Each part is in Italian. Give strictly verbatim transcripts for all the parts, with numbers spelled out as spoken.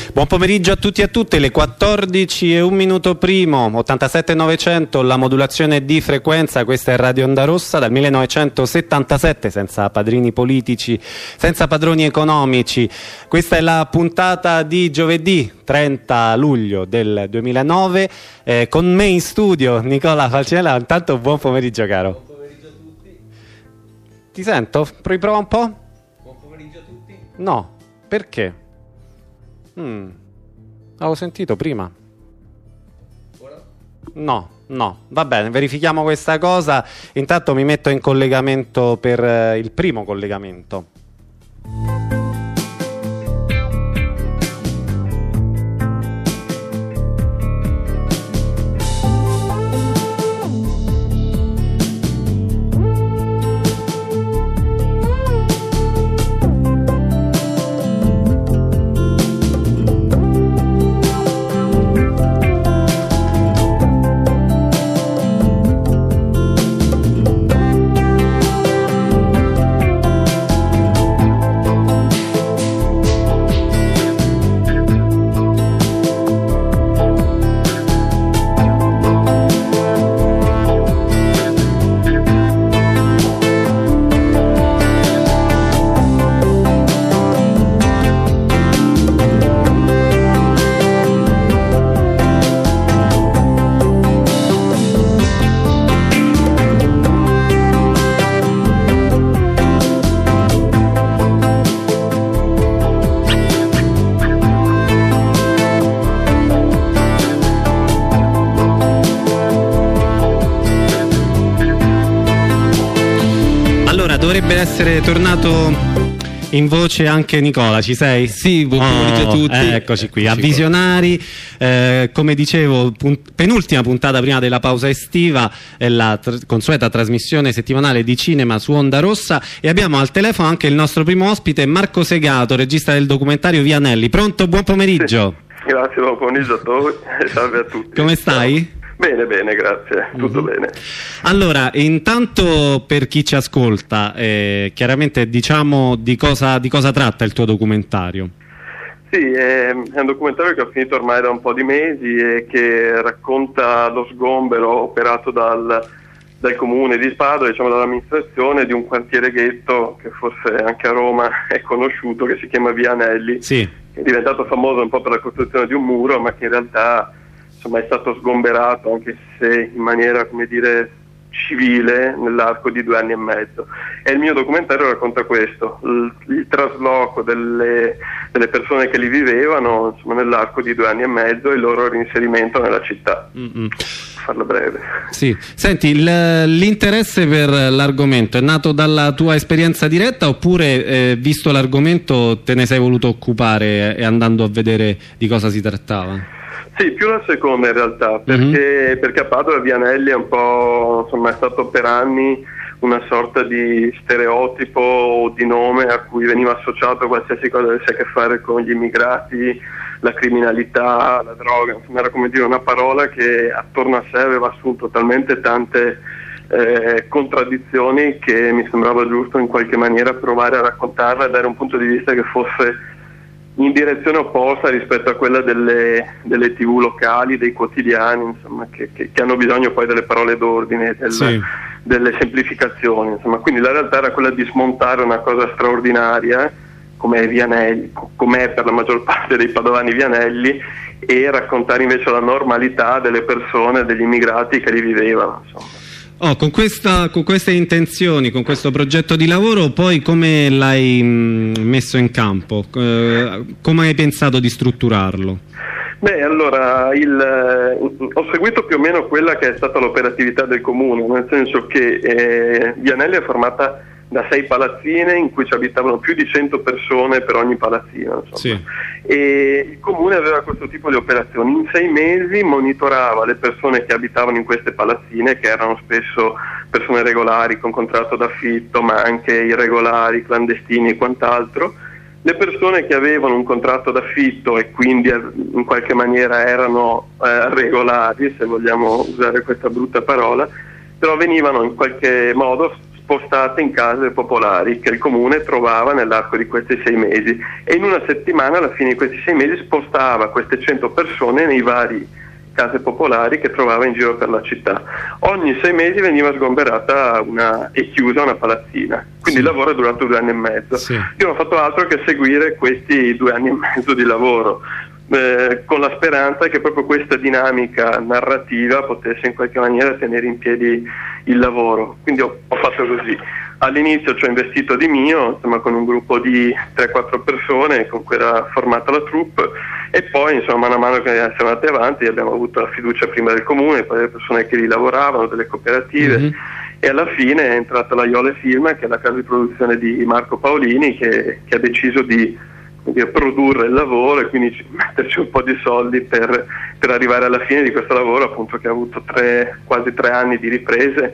Buon pomeriggio a tutti e a tutte, le quattordici e un minuto primo, ottantasette novecento, la modulazione di frequenza. Questa è Radio Onda Rossa dal millenovecentosettantasette, senza padrini politici, senza padroni economici. Questa è la puntata di giovedì trenta luglio del duemilanove, eh, con me in studio Nicola Falcinella. Intanto buon pomeriggio, caro. Buon pomeriggio a tutti. Ti sento? Riprova un po'? Buon pomeriggio a tutti. No, perché? Mm. Avevo sentito prima. Ora? No, no, va bene, verifichiamo questa cosa. Intanto mi metto in collegamento per eh, il primo collegamento. Dovrebbe essere tornato in voce anche Nicola, ci sei? Sì, buon pomeriggio oh, a tutti. Eh, eccoci qui, a Visionari, eh, come dicevo, punt- penultima puntata prima della pausa estiva, è la tr- consueta trasmissione settimanale di cinema su Onda Rossa, e abbiamo al telefono anche il nostro primo ospite, Marco Segato, regista del documentario Vianelli. Pronto? Buon pomeriggio. Sì. Grazie, buon pomeriggio a voi e salve a tutti. Come stai? Ciao. Bene, bene, grazie, tutto mm-hmm. bene. Allora, intanto per chi ci ascolta, eh, chiaramente diciamo di cosa, di cosa tratta il tuo documentario. Sì, è, è un documentario che ho finito ormai da un po' di mesi e che racconta lo sgombero operato dal, dal comune di Padova, diciamo dall'amministrazione, di un quartiere ghetto che forse anche a Roma è conosciuto, che si chiama Vianelli, sì. Che è diventato famoso un po' per la costruzione di un muro, ma che in realtà insomma è stato sgomberato, anche se in maniera, come dire, civile, nell'arco di due anni e mezzo. E il mio documentario racconta questo, il, il trasloco delle, delle persone che lì vivevano, insomma, nell'arco di due anni e mezzo, e il loro reinserimento nella città. Mm-hmm. Farla breve. Sì. Senti, l'interesse per l'argomento è nato dalla tua esperienza diretta, oppure eh, visto l'argomento te ne sei voluto occupare e andando a vedere di cosa si trattava? Sì, più la seconda in realtà, perché, mm-hmm. perché a Padova Vianelli è un po', insomma, è stato per anni una sorta di stereotipo o di nome a cui veniva associato qualsiasi cosa che avesse a che fare con gli immigrati, la criminalità, la droga, insomma era come dire una parola che attorno a sé aveva assunto talmente tante eh, contraddizioni che mi sembrava giusto in qualche maniera provare a raccontarla e dare un punto di vista che fosse in direzione opposta rispetto a quella delle, delle tivù locali, dei quotidiani, insomma, che, che, che hanno bisogno poi delle parole d'ordine, del, sì. delle semplificazioni, insomma. Quindi la realtà era quella di smontare una cosa straordinaria come Vianelli, come è per la maggior parte dei padovani Vianelli, e raccontare invece la normalità delle persone, degli immigrati che lì vivevano, insomma. Oh, con, questa, con queste intenzioni, con questo progetto di lavoro, poi come l'hai mh, messo in campo? Eh, come hai pensato di strutturarlo? Beh, allora, il, eh, ho seguito più o meno quella che è stata l'operatività del comune, nel senso che eh, Vianelli è formata da sei palazzine in cui ci abitavano più di cento persone per ogni palazzino, insomma. Sì. E il comune aveva questo tipo di operazioni. In sei mesi monitorava le persone che abitavano in queste palazzine, che erano spesso persone regolari con contratto d'affitto, ma anche irregolari, clandestini e quant'altro. Le persone che avevano un contratto d'affitto e quindi in qualche maniera erano eh, regolari, se vogliamo usare questa brutta parola, però venivano in qualche modo spostate in case popolari che il comune trovava nell'arco di questi sei mesi, e in una settimana, alla fine di questi sei mesi, spostava queste cento persone nei vari case popolari che trovava in giro per la città. Ogni sei mesi veniva sgomberata una, e chiusa una palazzina, quindi sì. Il lavoro è durato due anni e mezzo. Sì. Io non ho fatto altro che seguire questi due anni e mezzo di lavoro, eh, con la speranza che proprio questa dinamica narrativa potesse in qualche maniera tenere in piedi il lavoro. Quindi ho, ho fatto così. All'inizio ci ho investito di mio, insomma, con un gruppo di tre quattro persone con cui era formata la troupe, e poi insomma mano a mano che siamo andati avanti abbiamo avuto la fiducia prima del comune, poi delle persone che lì lavoravano, delle cooperative, mm-hmm. e alla fine è entrata la Iole Film, che è la casa di produzione di Marco Paolini, che, che ha deciso di, di produrre il lavoro e quindi metterci un po' di soldi per, per arrivare alla fine di questo lavoro, appunto, che ha avuto tre, quasi tre anni di riprese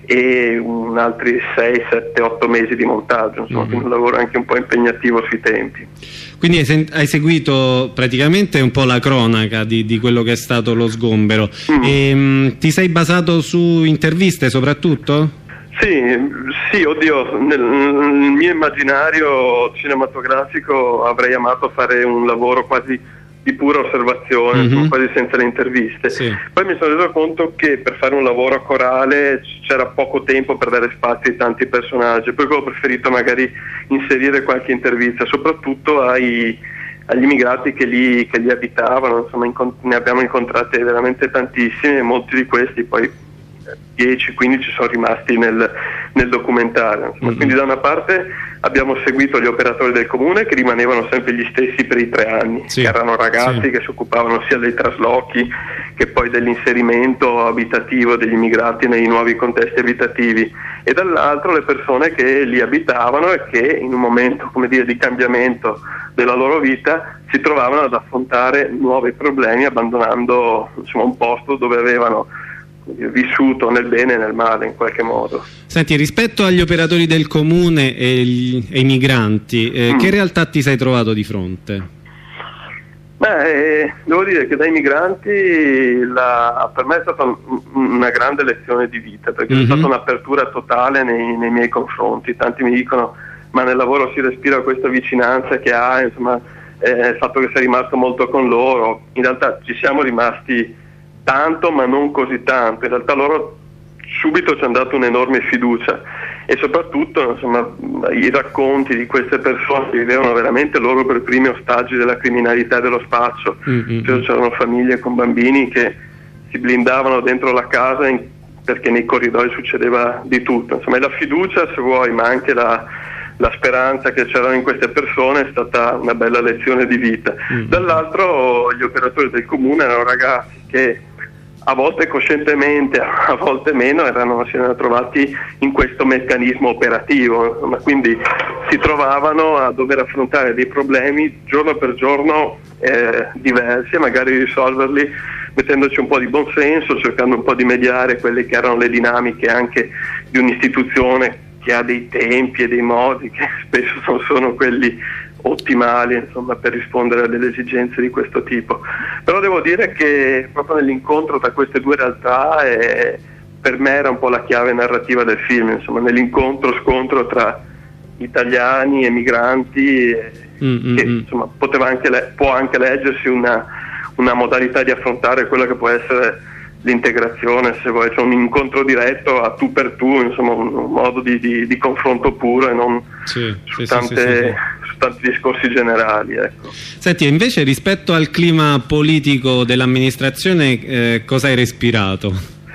e un altri sei, sette, otto mesi di montaggio, insomma, mm-hmm. un lavoro anche un po' impegnativo sui tempi. Quindi hai, sen- hai seguito praticamente un po' la cronaca di, di quello che è stato lo sgombero. Mm. E, mh, ti sei basato su interviste soprattutto? Sì, sì, oddio, nel, nel mio immaginario cinematografico avrei amato fare un lavoro quasi di pura osservazione, mm-hmm. quasi senza le interviste. Sì. Poi mi sono reso conto che per fare un lavoro corale c'era poco tempo per dare spazio ai tanti personaggi, per cui ho preferito magari inserire qualche intervista, soprattutto ai, agli immigrati che lì, che lì abitavano. Insomma, incont- ne abbiamo incontrati veramente tantissimi, e molti di questi poi dieci quindici sono rimasti nel, nel documentario. Insomma, mm-hmm. Quindi da una parte abbiamo seguito gli operatori del comune, che rimanevano sempre gli stessi per i tre anni, sì. che erano ragazzi sì. che si occupavano sia dei traslochi che poi dell'inserimento abitativo degli immigrati nei nuovi contesti abitativi, e dall'altro le persone che lì abitavano e che in un momento, come dire, di cambiamento della loro vita si trovavano ad affrontare nuovi problemi, abbandonando, insomma, un posto dove avevano vissuto nel bene e nel male in qualche modo. Senti, rispetto agli operatori del comune e, gli, e i migranti, eh, mm. che realtà ti sei trovato di fronte? Beh, eh, devo dire che dai migranti la, per me è stata un, una grande lezione di vita, perché mm-hmm. è stata un'apertura totale nei, nei miei confronti. Tanti mi dicono: ma nel lavoro si respira questa vicinanza che ha, insomma, eh, il fatto che sei rimasto molto con loro. In realtà ci siamo rimasti tanto, ma non così tanto. In realtà loro subito ci hanno dato un'enorme fiducia, e soprattutto, insomma, i racconti di queste persone che vivevano veramente loro per primi ostaggi della criminalità e dello spaccio. Mm-hmm. Cioè, c'erano famiglie con bambini che si blindavano dentro la casa in, perché nei corridoi succedeva di tutto. Insomma, e la fiducia, se vuoi, ma anche la, la speranza che c'erano in queste persone è stata una bella lezione di vita. Mm-hmm. Dall'altro gli operatori del comune erano ragazzi che a volte coscientemente, a volte meno, erano, si erano trovati in questo meccanismo operativo, ma quindi si trovavano a dover affrontare dei problemi giorno per giorno eh, diversi, e magari risolverli mettendoci un po' di buonsenso, cercando un po' di mediare quelle che erano le dinamiche anche di un'istituzione che ha dei tempi e dei modi che spesso non sono quelli ottimali, insomma, per rispondere a delle esigenze di questo tipo. Però devo dire che proprio nell'incontro tra queste due realtà eh, per me era un po' la chiave narrativa del film, insomma, nell'incontro scontro tra italiani e migranti, eh, mm-hmm. che insomma poteva anche le- può anche leggersi una, una modalità di affrontare quello che può essere l'integrazione, se vuoi, cioè un incontro diretto a tu per tu, insomma, un, un modo di, di, di confronto puro, e non sì, su, sì, tante, sì, sì, sì. su tanti discorsi generali, ecco. Senti, invece rispetto al clima politico dell'amministrazione, eh, cosa hai respirato?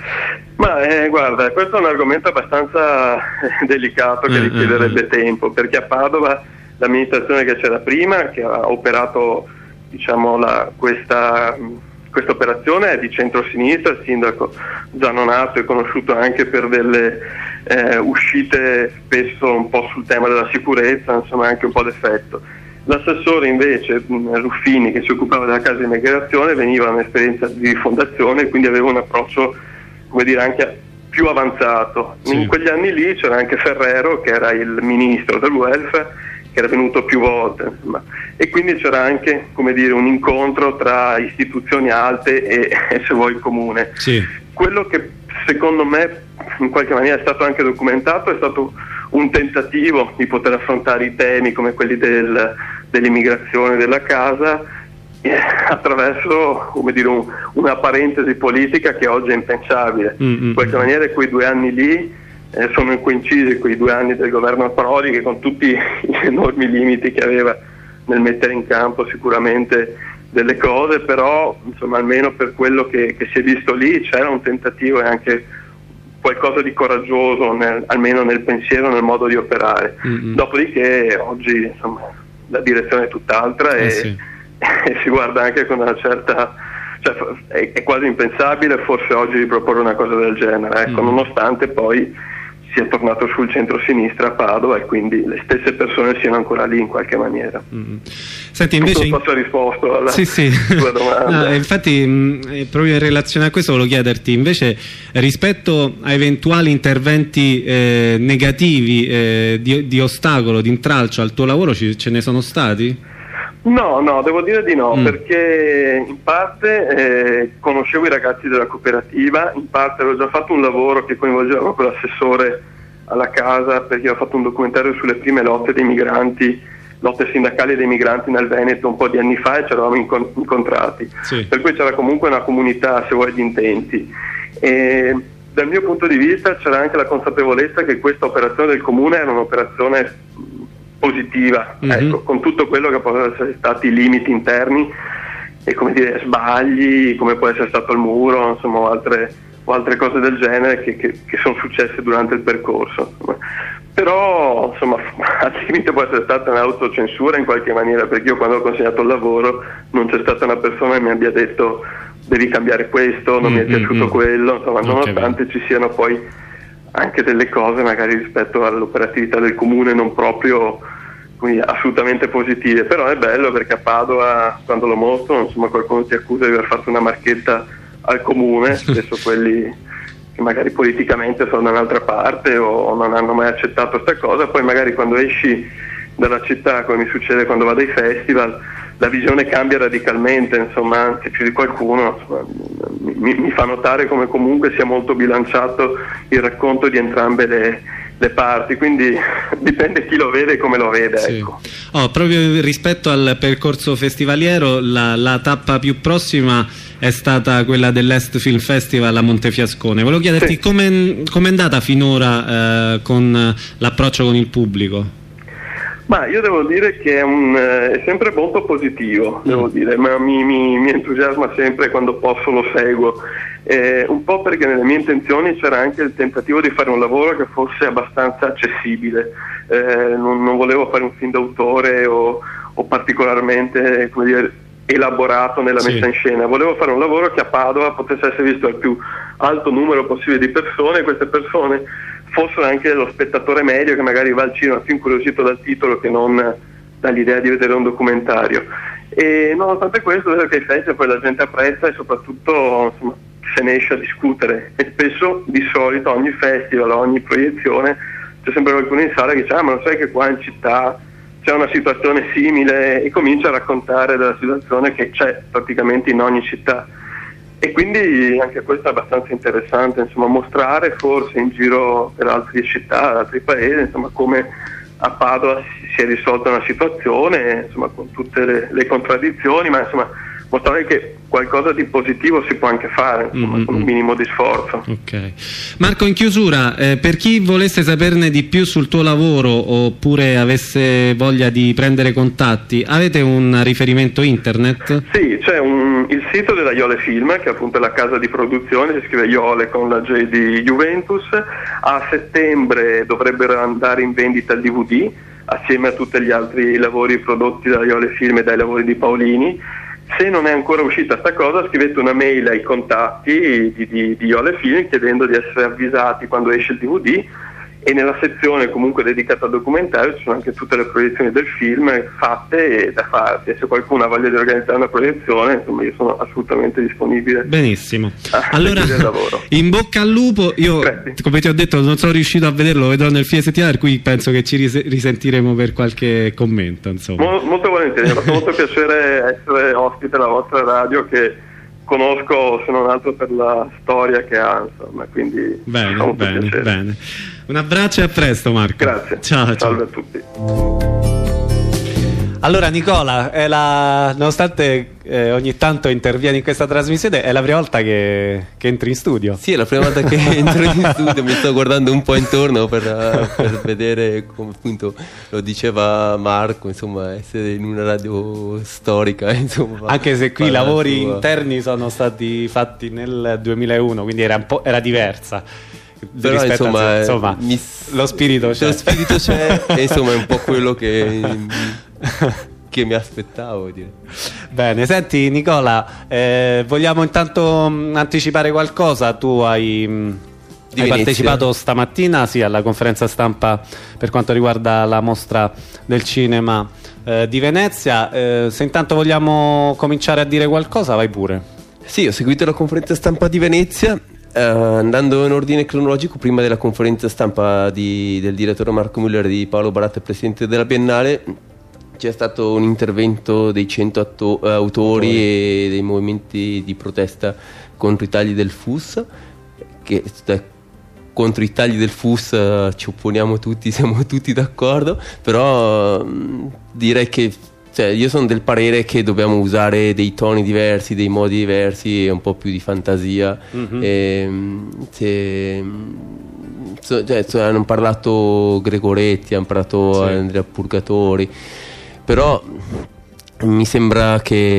Ma eh, guarda, questo è un argomento abbastanza delicato che eh, richiederebbe eh, tempo, perché a Padova l'amministrazione che c'era prima, che ha operato, diciamo, la, questa Questa operazione è di centro-sinistra. Il sindaco Zanonato è conosciuto anche per delle eh, uscite spesso un po' sul tema della sicurezza, insomma anche un po' d'effetto. L'assessore invece, Ruffini, che si occupava della casa di immigrazione, veniva da un'esperienza di fondazione, quindi aveva un approccio, come dire, anche più avanzato. Sì. In quegli anni lì c'era anche Ferrero, che era il ministro del welfare, che era venuto più volte, insomma. E quindi c'era anche, come dire, un incontro tra istituzioni alte e, e se vuoi, il comune. Sì. Quello che secondo me in qualche maniera è stato anche documentato, è stato un tentativo di poter affrontare i temi come quelli del, dell'immigrazione, della casa, eh, attraverso, come dire, un, una parentesi politica che oggi è impensabile. Mm-hmm. In qualche maniera quei due anni lì eh, sono coincisi quei due anni del governo Prodi, che con tutti gli enormi limiti che aveva nel mettere in campo sicuramente delle cose, però insomma almeno per quello che, che si è visto lì c'era un tentativo e anche qualcosa di coraggioso nel, almeno nel pensiero, nel modo di operare. Mm-hmm. Dopodiché oggi insomma la direzione è tutt'altra e, eh sì. e si guarda anche con una certa, cioè è, è quasi impensabile forse oggi di proporre una cosa del genere, ecco, mm-hmm. nonostante poi sia tornato sul centro-sinistra a Padova e quindi le stesse persone siano ancora lì in qualche maniera. Mm. Senti, invece non so se ho risposto alla sì, sì. tua domanda. No, infatti mh, proprio in relazione a questo volevo chiederti invece, rispetto a eventuali interventi eh, negativi eh, di, di ostacolo, di intralcio al tuo lavoro, ci, ce ne sono stati? No, no, devo dire di no, mm. perché in parte eh, conoscevo i ragazzi della cooperativa, in parte avevo già fatto un lavoro che coinvolgeva proprio l'assessore alla casa, perché ho fatto un documentario sulle prime lotte dei migranti, lotte sindacali dei migranti nel Veneto un po' di anni fa, e ci eravamo incont- incontrati, sì. Per cui c'era comunque una comunità, se vuoi, di intenti. E dal mio punto di vista c'era anche la consapevolezza che questa operazione del comune era un'operazione positiva, mm-hmm. ecco, con tutto quello che possono essere stati i limiti interni e, come dire, sbagli, come può essere stato il muro, insomma, o altre, o altre cose del genere che, che, che sono successe durante il percorso. Insomma. Però, insomma, al limite può essere stata un'autocensura in qualche maniera, perché io quando ho consegnato il lavoro non c'è stata una persona che mi abbia detto devi cambiare questo, non mm-hmm. mi è piaciuto quello, insomma, okay, nonostante ci siano poi anche delle cose magari rispetto all'operatività del comune non proprio quindi assolutamente positive, però è bello perché a Padova, quando lo mostro, insomma, qualcuno ti accusa di aver fatto una marchetta al comune, spesso quelli che magari politicamente sono da un'altra parte o non hanno mai accettato questa cosa, poi magari quando esci dalla città, come mi succede quando vado ai festival, la visione cambia radicalmente, insomma, anche più di qualcuno insomma, mi, mi fa notare come comunque sia molto bilanciato il racconto di entrambe le, le parti, quindi dipende chi lo vede e come lo vede, sì. Ecco. Oh, proprio rispetto al percorso festivaliero, la, la tappa più prossima è stata quella dell'Est Film Festival a Montefiascone. Volevo chiederti sì. come è andata finora eh, con l'approccio con il pubblico? Ma io devo dire che è, un, eh, è sempre molto positivo, devo mm. dire, ma mi, mi, mi entusiasma sempre quando posso, lo seguo. Eh, un po' perché nelle mie intenzioni c'era anche il tentativo di fare un lavoro che fosse abbastanza accessibile. Eh, non, non volevo fare un film d'autore o, o particolarmente, come dire, elaborato nella sì. messa in scena. Volevo fare un lavoro che a Padova potesse essere visto al più alto numero possibile di persone, e queste persone fossero anche lo spettatore medio che magari va al cinema più incuriosito dal titolo che non dall'idea di vedere un documentario. E nonostante questo vedo che i festival poi la gente apprezza e soprattutto insomma, se ne esce a discutere, e spesso di solito ogni festival, ogni proiezione c'è sempre qualcuno in sala che dice ah ma non sai che qua in città c'è una situazione simile, e comincia a raccontare della situazione che c'è praticamente in ogni città. E quindi anche questo è abbastanza interessante, insomma, mostrare forse in giro per altre città, altri paesi, insomma, come a Padova si è risolta una situazione, insomma, con tutte le, le contraddizioni, ma insomma mostrare che qualcosa di positivo si può anche fare, insomma, mm-hmm. con un minimo di sforzo. Okay. Marco, in chiusura, eh, per chi volesse saperne di più sul tuo lavoro oppure avesse voglia di prendere contatti, avete un riferimento internet? Sì, c'è un, il sito della Iole Film, che appunto è la casa di produzione, si scrive Iole con la J di Juventus. A settembre dovrebbero andare in vendita il D V D assieme a tutti gli altri lavori prodotti da Iole Film e dai lavori di Paolini. Se non è ancora uscita sta cosa, scrivete una mail ai contatti di, di, di Iole Film chiedendo di essere avvisati quando esce il D V D, e nella sezione comunque dedicata al documentario ci sono anche tutte le proiezioni del film fatte e da farsi, e se qualcuno ha voglia di organizzare una proiezione, insomma, io sono assolutamente disponibile. Benissimo, allora in bocca al lupo. Io Grazie. Come ti ho detto non sono riuscito a vederlo, lo vedrò nel fine settimana, per cui penso che ci ris risentiremo per qualche commento, insomma. Mol molto volentieri, mi ha fatto molto piacere essere ospite alla vostra radio, che conosco se non altro per la storia che ha, insomma, quindi bene, fa molto bene, piacere. bene. Un abbraccio e a presto, Marco. Grazie. Ciao, ciao. Salve a tutti. Allora Nicola, è la... nonostante eh, ogni tanto intervieni in questa trasmissione, è la prima volta che, che entri in studio. Sì, è la prima volta che entro in studio, mi sto guardando un po' intorno per, per vedere, come appunto lo diceva Marco, insomma, essere in una radio storica, insomma. Anche se qui i fa la lavori sua- interni sono stati fatti nel duemilauno, quindi era, un po', era diversa. Però rispetto insomma, a- insomma mi- lo spirito c'è. lo spirito c'è e insomma è un po' quello che, che mi aspettavo, direi. Bene, senti Nicola, eh, vogliamo intanto mh, anticipare qualcosa? Tu hai, mh, Di hai Venezia. partecipato stamattina sì, alla conferenza stampa per quanto riguarda la mostra del cinema eh, di Venezia. Eh, se intanto vogliamo cominciare a dire qualcosa, vai pure. Sì, ho seguito la conferenza stampa di Venezia, eh, andando in ordine cronologico. Prima della conferenza stampa di- del direttore Marco Müller e di Paolo Baratta, presidente della Biennale, c'è stato un intervento dei cento atto- eh, autori e dei movimenti di protesta contro i tagli del F U S, che eh, contro i tagli del F U S eh, ci opponiamo tutti, siamo tutti d'accordo, però mh, direi che cioè, io sono del parere che dobbiamo usare dei toni diversi, dei modi diversi e un po' più di fantasia. Mhm. E, mh, se, mh, so- cioè, so- hanno parlato Gregoretti, hanno parlato Sì. Andrea Purgatori, però mi sembra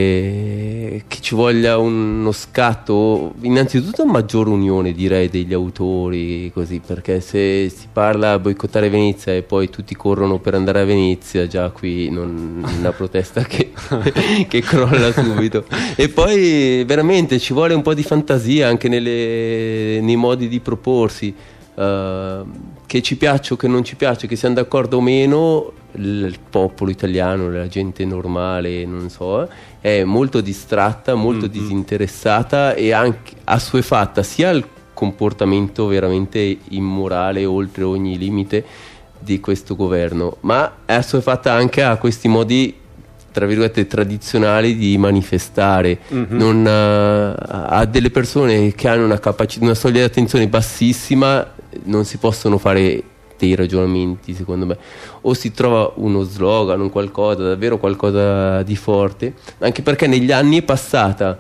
che, che ci voglia uno scatto, innanzitutto una maggiore unione, direi, degli autori, così, perché se si parla a boicottare Venezia e poi tutti corrono per andare a Venezia, già qui non una protesta che, che crolla subito. E poi veramente ci vuole un po' di fantasia anche nelle- nei modi di proporsi. Uh, che ci piaccia o che non ci piace, che siamo d'accordo o meno, il, il popolo italiano, la gente normale, non so, eh, è molto distratta, molto Mm-hmm. disinteressata e anche assuefatta sia al comportamento veramente immorale oltre ogni limite di questo governo, ma è assuefatta anche a questi modi, tra virgolette, tradizionali di manifestare. Mhm. Non, eh, a delle persone che hanno una capacità, una soglia di attenzione bassissima, non si possono fare dei ragionamenti, secondo me. O si trova uno slogan, un qualcosa, davvero qualcosa di forte, anche perché negli anni è passata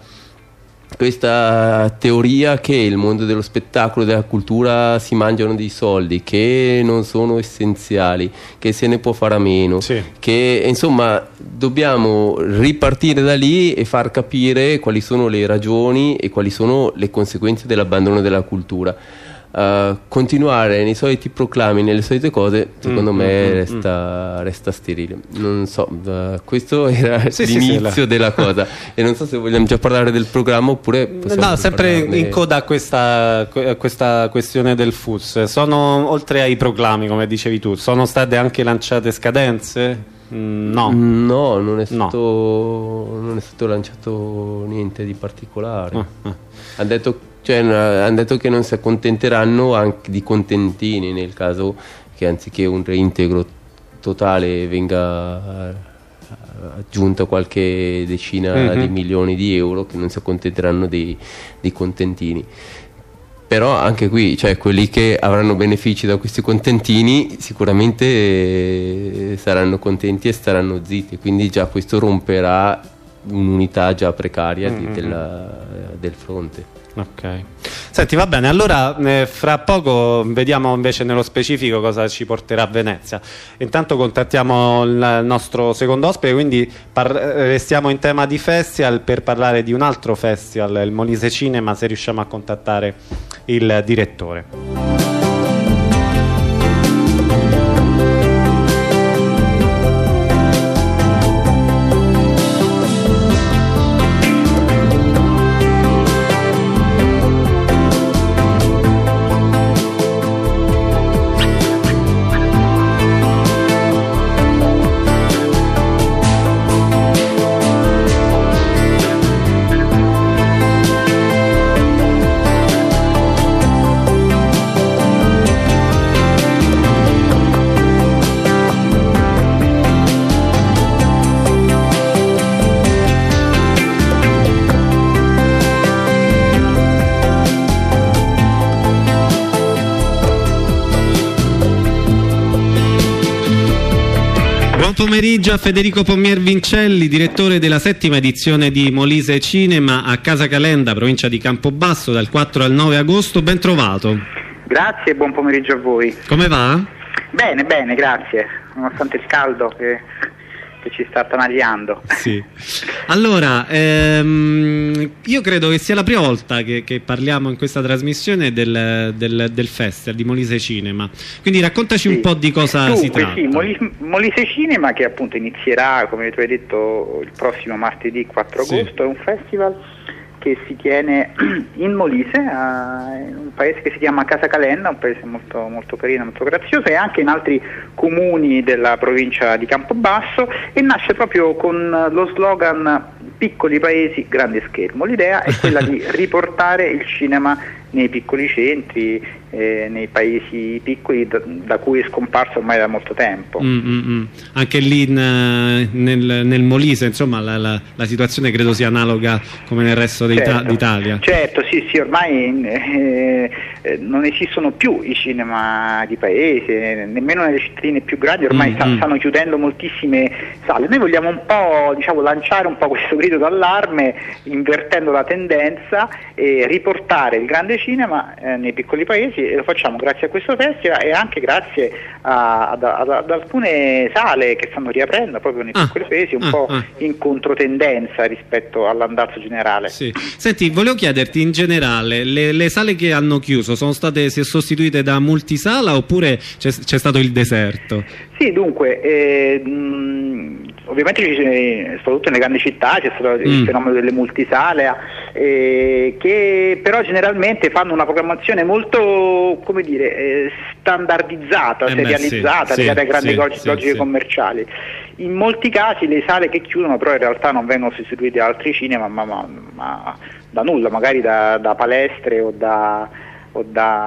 questa teoria che il mondo dello spettacolo, della cultura si mangiano dei soldi, che non sono essenziali, che se ne può fare a meno, Sì. che insomma dobbiamo ripartire da lì e far capire quali sono le ragioni e quali sono le conseguenze dell'abbandono della cultura. Uh, continuare nei soliti proclami, nelle solite cose, secondo Mm, me mm, mm, resta, resta sterile. Non so, uh, questo era Sì, sì, l'inizio sì, la- della cosa. E non so se vogliamo già parlare del programma oppure possiamo No, sempre parlarne. in coda a questa, a questa questione del F U S. Sono, oltre ai proclami, come dicevi tu, sono state anche lanciate scadenze? Mm, no. No, non è No. stato, non è stato lanciato niente di particolare. Ah, ah. Hanno detto, cioè, hanno detto che non si accontenteranno anche di contentini nel caso che anziché un reintegro totale venga eh, aggiunta qualche decina Mhm. di milioni di euro, che non si accontenteranno dei, dei contentini. Però anche qui, cioè, quelli che avranno benefici da questi contentini sicuramente eh, saranno contenti e staranno zitti, quindi già questo romperà un'unità già precaria di- Mm-hmm. della- del fronte. Ok. Senti, va bene, allora eh, fra poco vediamo invece nello specifico cosa ci porterà a Venezia. Intanto contattiamo il nostro secondo ospite, quindi par- restiamo in tema di festival per parlare di un altro festival, il Molise Cinema, se riusciamo a contattare il direttore. Buon pomeriggio a Federico Pomier Vincelli, direttore della settima edizione di Molise Cinema a Casa Calenda, provincia di Campobasso, dal quattro al nove agosto. Ben trovato. Grazie e buon pomeriggio a voi. Come va? Bene, bene, grazie, nonostante il caldo che, che ci sta attanagliando. Sì. Allora, ehm, io credo che sia la prima volta che, che parliamo in questa trasmissione del, del, del festival di Molise Cinema, quindi raccontaci sì. un po' di cosa Dunque, si tratta. Sì, Molise, Molise Cinema, che appunto inizierà, come tu hai detto, il prossimo martedì quattro agosto, sì. È un festival che si tiene in Molise, in un paese che si chiama Casa Calenda, un paese molto, molto carino, molto grazioso, e anche in altri comuni della provincia di Campobasso, e nasce proprio con lo slogan "Piccoli paesi, grande schermo". L'idea è quella di riportare il cinema nei piccoli centri, eh, nei paesi piccoli da, da cui è scomparso ormai da molto tempo. Mm, mm, mm. Anche lì in, nel, nel Molise, insomma, la, la, la situazione credo sia analoga come nel resto certo, d'Italia. Certo, sì, sì, ormai eh, eh, non esistono più i cinema di paese, nemmeno nelle cittadine più grandi, ormai mm, sta, mm. stanno chiudendo moltissime sale. Noi vogliamo un po', diciamo, lanciare un po' questo grido d'allarme, invertendo la tendenza, e riportare il grande cinema eh, nei piccoli paesi, e lo facciamo grazie a questo festival e anche grazie a, ad, ad, ad alcune sale che stanno riaprendo proprio nei ah, piccoli paesi, un ah, po' ah. in controtendenza rispetto all'andazzo generale. Sì. Senti, volevo chiederti in generale, le, le sale che hanno chiuso sono state sostituite da multisala oppure c'è, c'è stato il deserto? Sì, dunque, eh, mh, ovviamente c'è, soprattutto nelle grandi città c'è stato mm. il fenomeno delle multisale, eh, che però generalmente fanno una programmazione molto, come dire, eh, standardizzata, eh serializzata, sì, legata sì, a grandi sì, logiche sì, commerciali. In molti casi le sale che chiudono però in realtà non vengono sostituite da altri cinema, ma, ma, ma da nulla, magari da, da palestre o da... O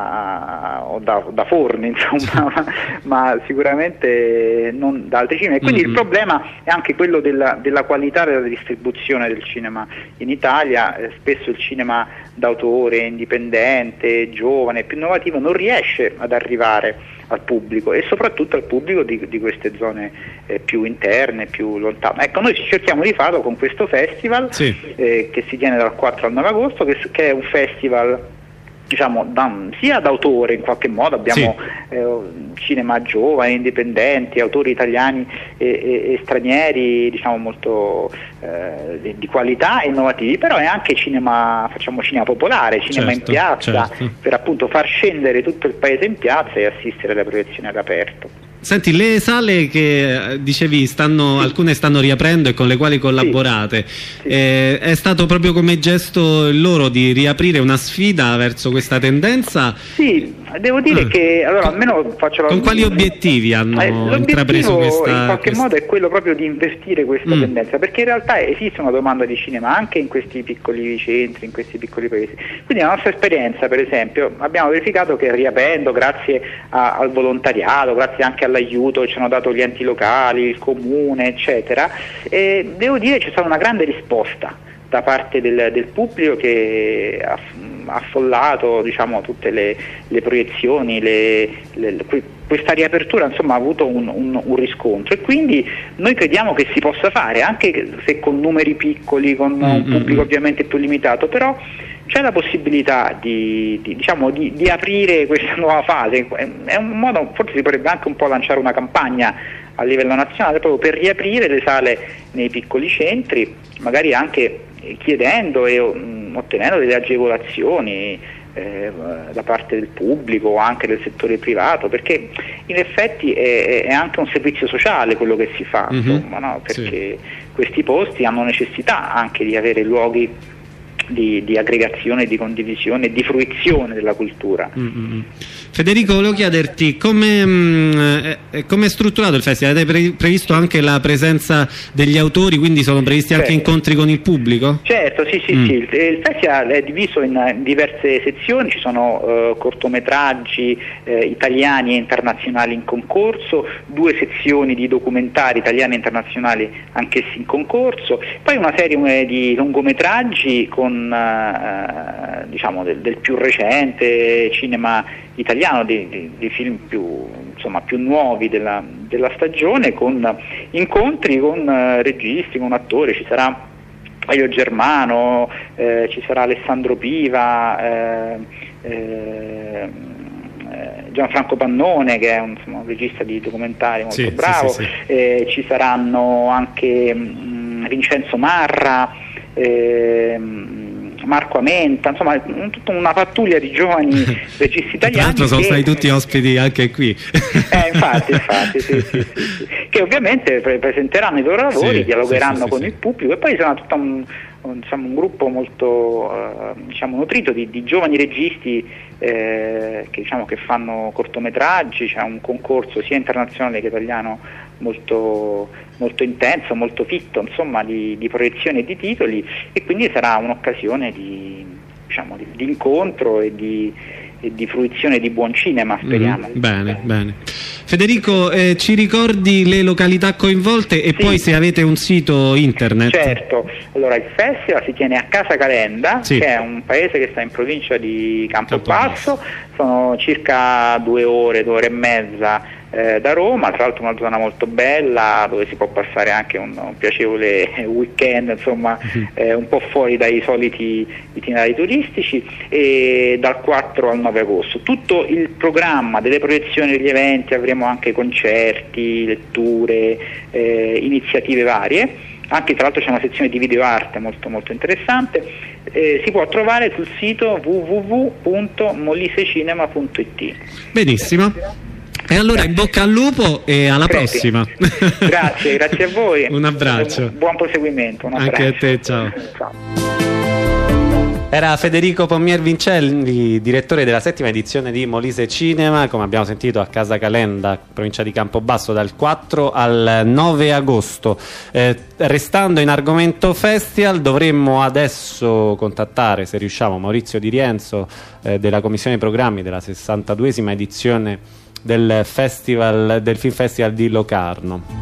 da, o, da, o da forni, insomma, ma, ma sicuramente non da altri cinema. E quindi mm-hmm. il problema è anche quello della, della qualità della distribuzione del cinema in Italia. Eh, spesso il cinema d'autore, indipendente, giovane, più innovativo non riesce ad arrivare al pubblico, e soprattutto al pubblico di, di queste zone eh, più interne, più lontane. Ecco, noi cerchiamo di farlo con questo festival sì. eh, che si tiene dal quattro al nove agosto, che, che è un festival, diciamo, da, sia d'autore in qualche modo, abbiamo sì. eh, cinema giovani, indipendenti, autori italiani e, e, e stranieri, diciamo molto eh, di, di qualità e innovativi, però è anche cinema, facciamo cinema popolare, cinema certo, in piazza, certo. per appunto far scendere tutto il paese in piazza e assistere alle proiezioni all'aperto. Senti, le sale che dicevi stanno, alcune stanno riaprendo e con le quali collaborate, sì, sì. Eh, è stato proprio come gesto loro di riaprire una sfida verso questa tendenza? Sì, devo dire ah. che allora almeno faccio la... Con quali obiettivi hanno eh, intrapreso questa... in qualche questa... modo è quello proprio di investire questa mm. tendenza, perché in realtà esiste una domanda di cinema anche in questi piccoli centri, in questi piccoli paesi. Quindi la nostra esperienza, per esempio, abbiamo verificato che riaprendo grazie a, al volontariato, grazie anche all'aiuto che ci hanno dato gli enti locali, il comune, eccetera, e devo dire c'è stata una grande risposta da parte del, del pubblico, che ha affollato, diciamo, tutte le, le proiezioni, le, le, questa riapertura, insomma, ha avuto un, un, un riscontro, e quindi noi crediamo che si possa fare, anche se con numeri piccoli, con mm-hmm. un pubblico ovviamente più limitato, però c'è la possibilità di, di, diciamo, di, di aprire questa nuova fase. È un modo, forse si potrebbe anche un po' lanciare una campagna a livello nazionale proprio per riaprire le sale nei piccoli centri, magari anche chiedendo e mh, ottenendo delle agevolazioni eh, da parte del pubblico o anche del settore privato, perché in effetti è, è anche un servizio sociale quello che si fa, mm-hmm. insomma, no? Perché sì. questi posti hanno necessità anche di avere luoghi Di, di aggregazione, di condivisione, di fruizione della cultura. Mm-hmm. Federico, volevo chiederti come mh, è, come è strutturato il festival? Avete pre- previsto anche la presenza degli autori, quindi sono previsti certo. anche incontri con il pubblico? Certo, sì, sì, mm. sì. Il, il festival è diviso in, in diverse sezioni, ci sono uh, cortometraggi eh, italiani e internazionali in concorso, due sezioni di documentari italiani e internazionali anch'essi in concorso, poi una serie di lungometraggi con Uh, diciamo del, del più recente cinema italiano, di, di, di film più, insomma, più nuovi della, della stagione, con incontri con uh, registi, con attori. Ci sarà Elio Germano, eh, ci sarà Alessandro Piva, eh, eh, Gianfranco Pannone, che è un, insomma, un regista di documentari molto sì, bravo, sì, sì, sì. Eh, ci saranno anche mh, Vincenzo Marra, eh, Marco Amenta, insomma tutta una pattuglia di giovani registi italiani. Tra l'altro sono che... stati tutti ospiti anche qui. Eh, infatti, infatti sì, sì, sì, sì. Che ovviamente pre- presenteranno i loro lavori, sì, dialogheranno sì, con sì, il sì. pubblico, e poi sarà tutto un, un, diciamo, un gruppo molto uh, diciamo, nutrito di, di giovani registi eh, che, diciamo, che fanno cortometraggi. C'è un concorso sia internazionale che italiano molto, molto intenso, molto fitto, insomma, di, di proiezioni e di titoli, e quindi sarà un'occasione di, diciamo, di, di incontro e di, e di fruizione di buon cinema, speriamo. Mm, bene, bene. Federico, eh, ci ricordi le località coinvolte e sì. Poi se avete un sito internet? Certo, allora il festival si tiene a Casa Calenda, sì. che è un paese che sta in provincia di Campobasso, sono circa due ore, due ore e mezza eh, da Roma, tra l'altro una zona molto bella dove si può passare anche un, un piacevole weekend, insomma, mm-hmm. eh, un po' fuori dai soliti itinerari turistici, e dal quattro al nove agosto. Tutto il programma delle proiezioni degli eventi, avremo anche concerti, letture, eh, iniziative varie, anche tra l'altro c'è una sezione di videoarte molto molto interessante, eh, si può trovare sul sito w w w punto mollisecinema punto i t. Benissimo. E allora grazie. In bocca al lupo e alla Crepi. Prossima. Grazie, grazie a voi. Un abbraccio. Buon proseguimento. Un anche a te, ciao. Ciao. Era Federico Pommier Vincelli, direttore della settima edizione di Molise Cinema, come abbiamo sentito a Casa Calenda, provincia di Campobasso, dal quattro al nove agosto. Eh, restando in argomento festival, dovremmo adesso contattare, se riusciamo, Maurizio Di Rienzo eh, della Commissione Programmi della sessantaduesima edizione del festival, del Film Festival di Locarno.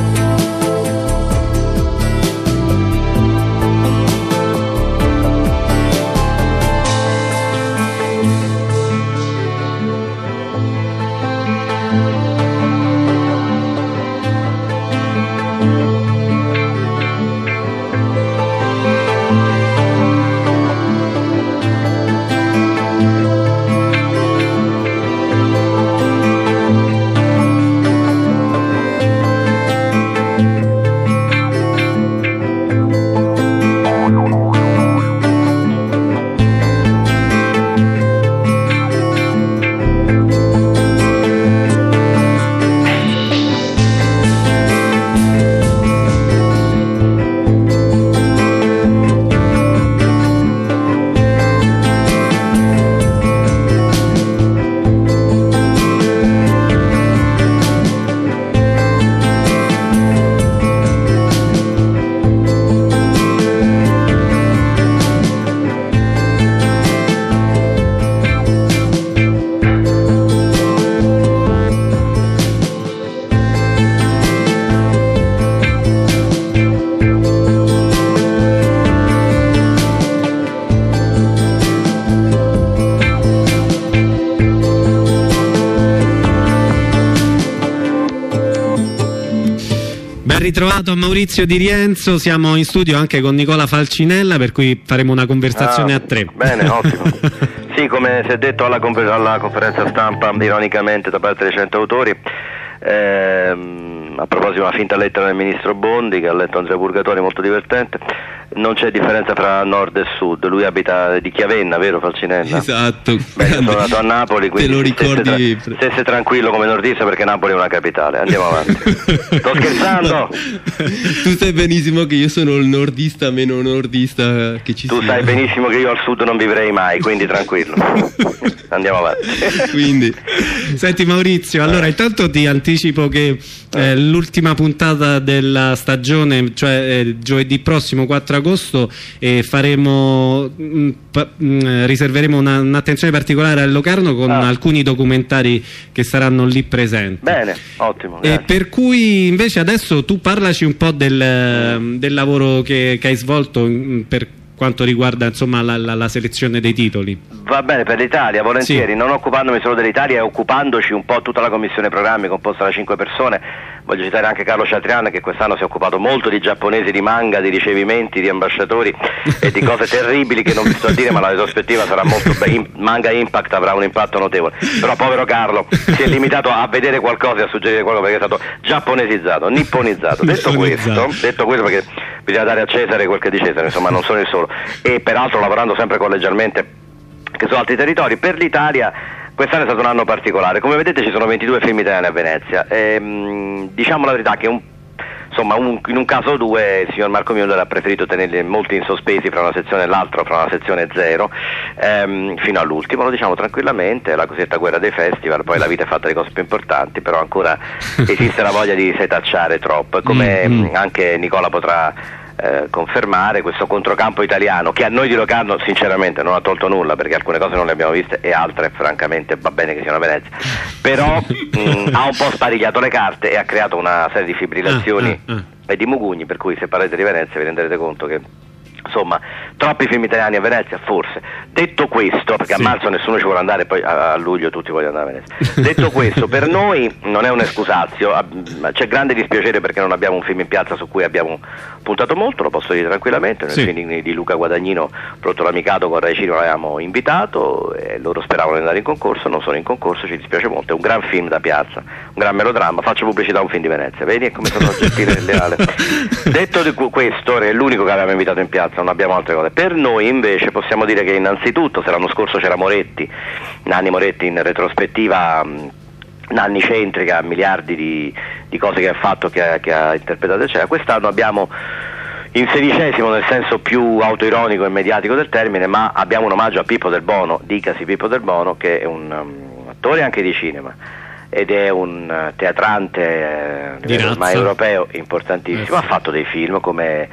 Ritrovato a Maurizio Di Rienzo, siamo in studio anche con Nicola Falcinella, per cui faremo una conversazione ah, a tre. Bene, ottimo. Sì, come si è detto alla, confer- alla conferenza stampa, ironicamente, da parte dei cento autori, ehm, a proposito di una finta lettera del ministro Bondi che ha letto Andrea Purgatori, molto divertente, non c'è differenza fra nord e sud. Lui abita di Chiavenna, vero Falcinella? Esatto. Beh, sono nato a Napoli, quindi te lo ricordi? stesse, tra- stesse tranquillo come nordista, perché Napoli è una capitale. Andiamo avanti. Sto scherzando? Tu sai benissimo che io sono il nordista meno nordista che ci tu sia. Tu sai benissimo che io al sud non vivrei mai, quindi tranquillo. Andiamo avanti. Quindi senti Maurizio, allora intanto ti anticipo che eh, l'ultima puntata della stagione, cioè eh, giovedì prossimo quattro agosto, e faremo mh, pa, mh, riserveremo una, un'attenzione particolare al Locarno con ah. alcuni documentari che saranno lì presenti. Bene, ottimo. E per cui invece adesso tu parlaci un po' del, mm. del lavoro che, che hai svolto per quanto riguarda insomma la, la, la selezione dei titoli. Va bene, per l'Italia, volentieri, sì. Non occupandomi solo dell'Italia e occupandoci un po' tutta la commissione programmi composta da cinque persone. Voglio citare anche Carlo Ciatrian, che quest'anno si è occupato molto di giapponesi, di manga, di ricevimenti, di ambasciatori e di cose terribili che non vi sto a dire, ma la retrospettiva sarà molto bella. Manga Impact avrà un impatto notevole, però povero Carlo si è limitato a vedere qualcosa e a suggerire qualcosa perché è stato giapponesizzato, nipponizzato. Detto questo, detto questo perché bisogna dare a Cesare quel che è di Cesare, insomma non sono il solo, e peraltro lavorando sempre collegialmente che su altri territori. Per l'Italia quest'anno è stato un anno particolare, come vedete ci sono ventidue film italiani a Venezia e, mh, diciamo la verità che un, insomma un, in un caso o due il signor Marco Miunder ha preferito tenerli molti in sospesi fra una sezione e l'altra, fra una sezione zero ehm, fino all'ultimo, lo diciamo tranquillamente, la cosiddetta guerra dei festival, poi la vita è fatta di cose più importanti, però ancora esiste la voglia di setacciare troppo, e come mm-hmm. anche Nicola potrà Eh, confermare, questo controcampo italiano che a noi di Locarno sinceramente non ha tolto nulla, perché alcune cose non le abbiamo viste e altre francamente va bene che siano a Venezia, però mh, ha un po' sparigliato le carte e ha creato una serie di fibrillazioni ah, ah, ah. e di mugugni, per cui se parlete di Venezia vi renderete conto che insomma troppi film italiani a Venezia forse. Detto questo, perché sì. a marzo nessuno ci vuole andare, poi a, a luglio tutti vogliono andare a Venezia. Detto questo, per noi non è un escusazio, c'è grande dispiacere perché non abbiamo un film in piazza su cui abbiamo puntato molto, lo posso dire tranquillamente. Nel sì. film di Luca Guadagnino, Prodotto l'Amicato, con Rai Cinema l'avevamo invitato e loro speravano di andare in concorso, non sono in concorso, ci dispiace molto, è un gran film da piazza, un gran melodramma, faccio pubblicità a un film di Venezia, vedi come sono gentile e leale. Detto di questo, è l'unico che avevamo invitato in piazza, non abbiamo altre cose. Per noi invece possiamo dire che innanzitutto, se l'anno scorso c'era Moretti, Nanni Moretti in retrospettiva, Nanni centrica, miliardi di, di cose che ha fatto, che ha, che ha interpretato eccetera, quest'anno abbiamo in sedicesimo nel senso più autoironico e mediatico del termine, ma abbiamo un omaggio a Pippo Del Bono, dicasi Pippo Del Bono, che è un um, attore anche di cinema ed è un uh, teatrante eh, ormai europeo importantissimo, eh sì. ha fatto dei film come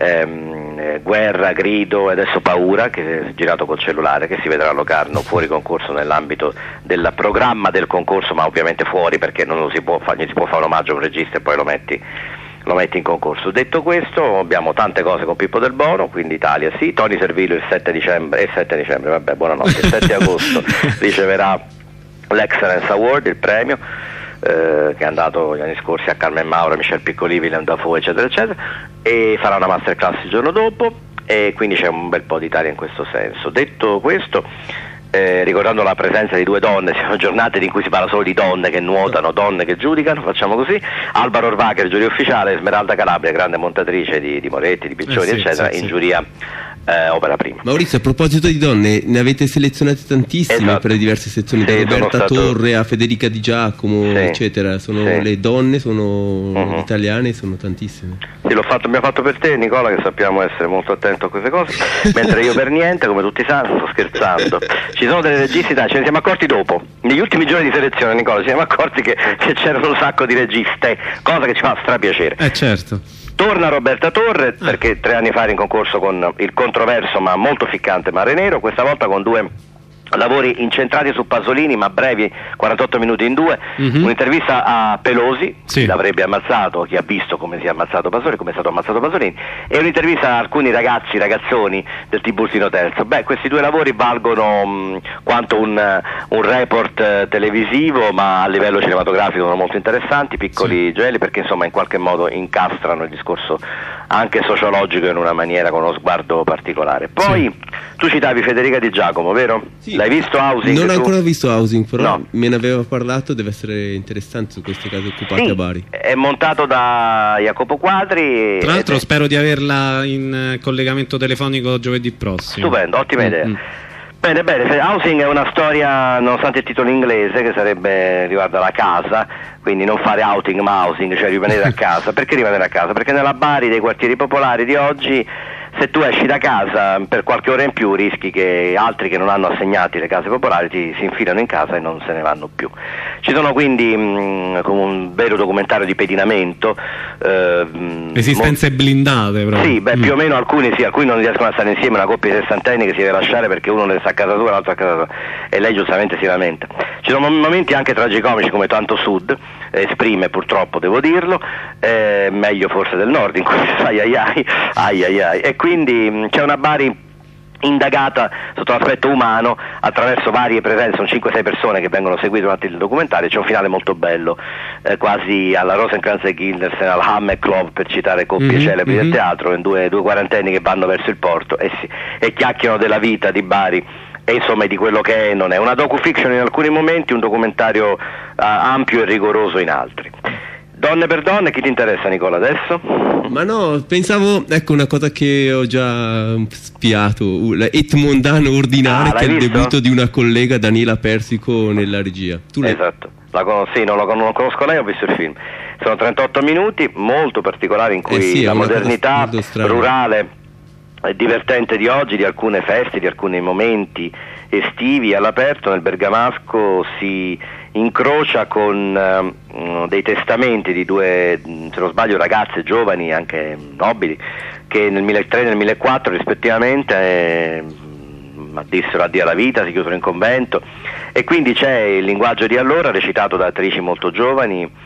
ehm, Guerra, Grido e adesso Paura, che è girato col cellulare, che si vedrà a Locarno fuori concorso nell'ambito del programma del concorso, ma ovviamente fuori perché non lo si può fare, si può fare un omaggio a un regista e poi lo metti lo metti in concorso. Detto questo, abbiamo tante cose con Pippo Del Bono, quindi Italia sì, Tony Servillo il sette dicembre, eh, sette dicembre, vabbè, buonanotte, il sette agosto riceverà l'Excellence Award, il premio eh, che è andato gli anni scorsi a Carmen Maura, Michel Piccoli, Willem Dafoe eccetera eccetera, e farà una masterclass il giorno dopo, e quindi c'è un bel po' d'Italia in questo senso. Detto questo, Eh, ricordando la presenza di due donne, siano giornate in cui si parla solo di donne che nuotano, donne che giudicano, facciamo così. Alba Rorvacher, giuria ufficiale, Smeralda Calabria, grande montatrice di, di Moretti, di Piccioni, eh sì, eccetera, sì, in sì. giuria eh, opera prima. Maurizio, a proposito di donne, ne avete selezionate tantissime esatto. per le diverse sezioni, sì, da Roberta stato... Torre a Federica Di Giacomo, sì. eccetera. Sono sì. le donne, sono uh-huh. italiane, sono tantissime. Sì, l'ho fatto, abbiamo fatto per te, Nicola, che sappiamo essere molto attento a queste cose, mentre io per niente, come tutti sanno, sto scherzando. Ci sono delle registe, ce ne siamo accorti dopo, negli ultimi giorni di selezione, Nicola, ci siamo accorti che, che c'erano un sacco di registe, cosa che ci fa strapiacere. Eh certo. Torna Roberta Torre, perché tre anni fa era in concorso con il controverso ma molto ficcante Mare Nero, questa volta con due lavori incentrati su Pasolini ma brevi, quarantotto minuti in due, mm-hmm. un'intervista a Pelosi, sì. chi l'avrebbe ammazzato, chi ha visto come si è ammazzato Pasolini, come è stato ammazzato Pasolini, e un'intervista a alcuni ragazzi, ragazzoni del Tiburtino Terzo. Beh, questi due lavori valgono mh, quanto un, un report eh, televisivo, ma a livello cinematografico sono molto interessanti, piccoli sì. gioielli, perché insomma in qualche modo incastrano il discorso anche sociologico in una maniera con uno sguardo particolare. Poi sì. tu citavi Federica Di Giacomo, vero? Sì. L'hai visto Housing? Non ho tu? ancora visto Housing, però no. me ne aveva parlato, deve essere interessante su queste case occupate sì, a Bari. È montato da Jacopo Quadri. Tra l'altro è... spero di averla in collegamento telefonico giovedì prossimo. Stupendo, ottima idea. Mm-hmm. Bene, bene, Housing è una storia, nonostante il titolo inglese, che sarebbe riguarda la casa, quindi non fare outing ma housing, cioè rimanere a casa. Perché rimanere a casa? Perché nella Bari dei quartieri popolari di oggi, se tu esci da casa per qualche ora in più rischi che altri che non hanno assegnati le case popolari ti si infilano in casa e non se ne vanno più. Ci sono quindi mh, come un vero documentario di pedinamento, eh, esistenze mo- blindate proprio. Sì, beh, mm. più o meno alcuni sì, alcuni non riescono a stare insieme, una coppia di sessantenni che si deve lasciare perché uno ne sta a casa sua e l'altro a casa sua, e lei giustamente si lamenta. Ci sono momenti anche tragicomici come Tanto Sud, esprime purtroppo, devo dirlo, eh, meglio forse del Nord in cui ai ai ai ai ai ai. E quindi mh, c'è una Bari indagata sotto l'aspetto umano attraverso varie presenze, sono cinque sei persone che vengono seguite durante il documentario. C'è un finale molto bello, eh, quasi alla Rosencrantz e Guildenstern, al Hammer Club, per citare coppie mm-hmm, celebri mm-hmm. del teatro, in due, due quarantenni che vanno verso il porto e, si, e chiacchierano della vita di Bari e insomma di quello che è e non è. Una docufiction in alcuni momenti, un documentario uh, ampio e rigoroso in altri. Donne per donne, chi ti interessa, Nicola, adesso? Ma no, pensavo, ecco una cosa che ho già spiato, la Et mondano ordinare, ah, che è il visto? debutto di una collega, Daniela Persico, nella regia. Tu esatto, la conosco, sì, non, la conosco, non conosco lei, ho visto il film. Sono trentotto minuti, molto particolari, in cui eh sì, la modernità rurale e divertente di oggi, di alcune feste, di alcuni momenti estivi all'aperto nel Bergamasco, si incrocia con uh, dei testamenti di due, se non sbaglio, ragazze giovani, anche nobili, che nel milletré e nel millequattro rispettivamente eh, dissero addio alla vita, si chiusero in convento, e quindi c'è il linguaggio di allora recitato da attrici molto giovani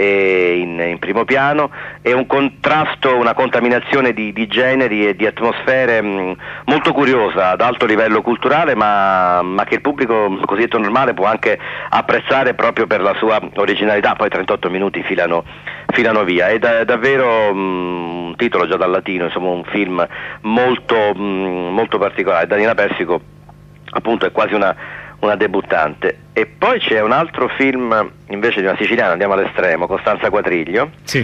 e in, in primo piano, e un contrasto, una contaminazione di, di generi e di atmosfere mh, molto curiosa, ad alto livello culturale, ma, ma che il pubblico cosiddetto normale può anche apprezzare proprio per la sua originalità. Poi trentotto minuti filano, filano via. È da, davvero mh, un titolo già dal latino, insomma un film molto, mh, molto particolare. Daniela Persico appunto è quasi una una debuttante. E poi c'è un altro film invece di una siciliana, andiamo all'estremo, Costanza Quadriglio, sì.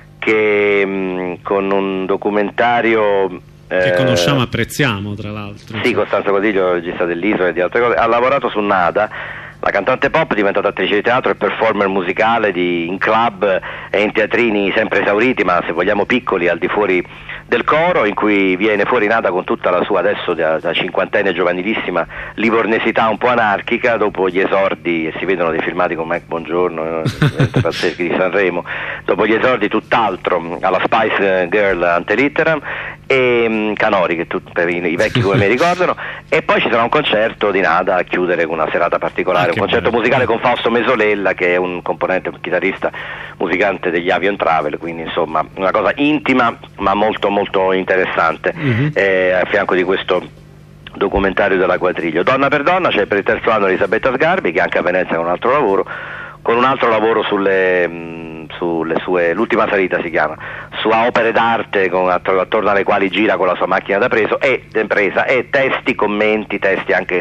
che mh, con un documentario che eh, conosciamo, apprezziamo tra l'altro. Sì, Costanza Quadriglio, regista dell'Isola e di altre cose, ha lavorato su Nada. La cantante pop è diventata attrice di teatro e performer musicale di, in club e in teatrini sempre esauriti, ma se vogliamo piccoli, al di fuori del coro, in cui viene fuori Nada con tutta la sua, adesso da, da cinquantenne giovanilissima, livornesità un po' anarchica, dopo gli esordi, e si vedono dei filmati con Mike Bongiorno, eh, pazzeschi di Sanremo, dopo gli esordi tutt'altro, alla Spice Girl ante litteram, e um, Canori, che tu, per i, i vecchi come me ricordano, e poi ci sarà un concerto di Nada a chiudere con una serata particolare, ah, un concerto bello. musicale con Fausto Mesolella, che è un componente, un chitarrista musicante degli Avion Travel, quindi insomma una cosa intima ma molto molto interessante, mm-hmm. eh, a fianco di questo documentario della Quadriglio. Donna per donna c'è per il terzo anno Elisabetta Sgarbi, che anche a Venezia ha un altro lavoro, con un altro lavoro sulle, mh, sulle sue, l'ultima salita si chiama, su opere d'arte con, attorno alle quali gira con la sua macchina da preso e presa, e testi, commenti, testi anche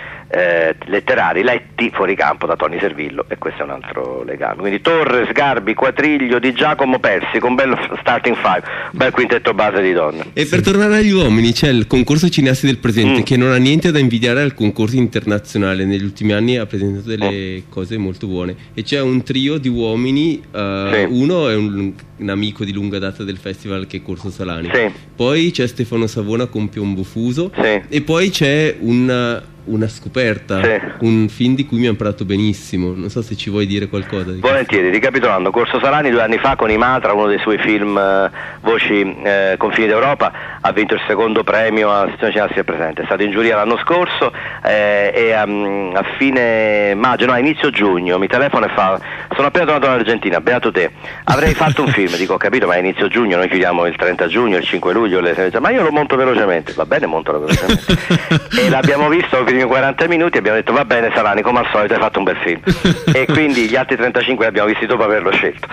Eh, letterari letti fuori campo da Tony Servillo, e questo è un altro legame. Quindi Torre, Sgarbi, Quadriglio, Di Giacomo, Persico, un bel starting five, bel quintetto base di donne. E per tornare agli uomini, c'è il concorso Cineasti del Presente, mm. che non ha niente da invidiare al concorso internazionale, negli ultimi anni ha presentato delle mm. cose molto buone, e c'è un trio di uomini, uh, sì. uno è un, un amico di lunga data del festival, che è Corso Salani, sì. poi c'è Stefano Savona con Piombo Fuso, sì. e poi c'è un una scoperta, sì. un film di cui mi hanno parlato benissimo, non so se ci vuoi dire qualcosa di Volentieri, questo. Ricapitolando, Corso Salani due anni fa con Imatra, uno dei suoi film eh, Voci eh, Confini d'Europa, ha vinto il secondo premio alla sezione Cineasti del Presente, è stato in giuria l'anno scorso, eh, e um, a fine maggio, no a inizio giugno mi telefona e fa: sono appena tornato dall'Argentina, beato te, avrei fatto un film. Dico: ho capito, ma è inizio giugno, noi chiudiamo il trenta giugno, il cinque luglio, le... ma io lo monto velocemente. Va bene, monto velocemente. E l'abbiamo visto i primi quaranta minuti, abbiamo detto: va bene Salani, come al solito hai fatto un bel film. E quindi gli altri trentacinque li abbiamo visti dopo averlo scelto.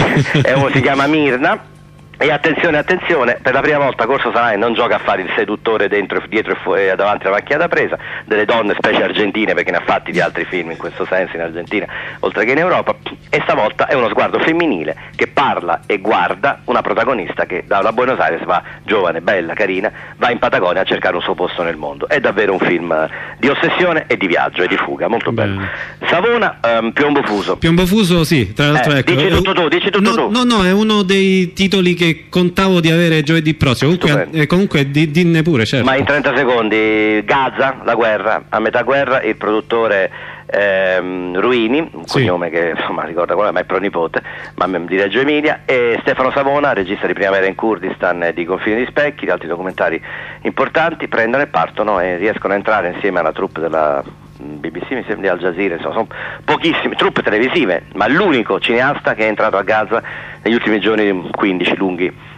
E uno si chiama Mirna. E attenzione, attenzione, per la prima volta Corso Salani non gioca a fare il seduttore dentro, dietro e fuori, davanti alla macchina da presa, delle donne, specie argentine, perché ne ha fatti di altri film in questo senso in Argentina, oltre che in Europa, e stavolta è uno sguardo femminile che parla e guarda una protagonista che da Buenos Aires va, giovane, bella, carina, va in Patagonia a cercare un suo posto nel mondo. È davvero un film di ossessione e di viaggio e di fuga, molto bello. Bene. Savona, um, Piombo Fuso. Piombo Fuso, sì, tra l'altro eh, ecco, dici tutto tu, dici tutto no, tu. No, no, è uno dei titoli che contavo di avere giovedì prossimo. Comunque, eh, comunque di, dinne pure, certo. Ma in trenta secondi, Gaza, la guerra, a metà guerra, il produttore ehm, Ruini, un sì. cognome che insomma ricorda qual è, ma è pronipote, ma di Reggio Emilia, e Stefano Savona, regista di Primavera in Kurdistan e di Confini di Specchi, di altri documentari importanti, prendono e partono e riescono a entrare insieme alla troupe della B B C, mi sembra, di Al Jazeera, insomma sono pochissime truppe televisive, ma l'unico cineasta che è entrato a Gaza negli ultimi giorni, quindici lunghi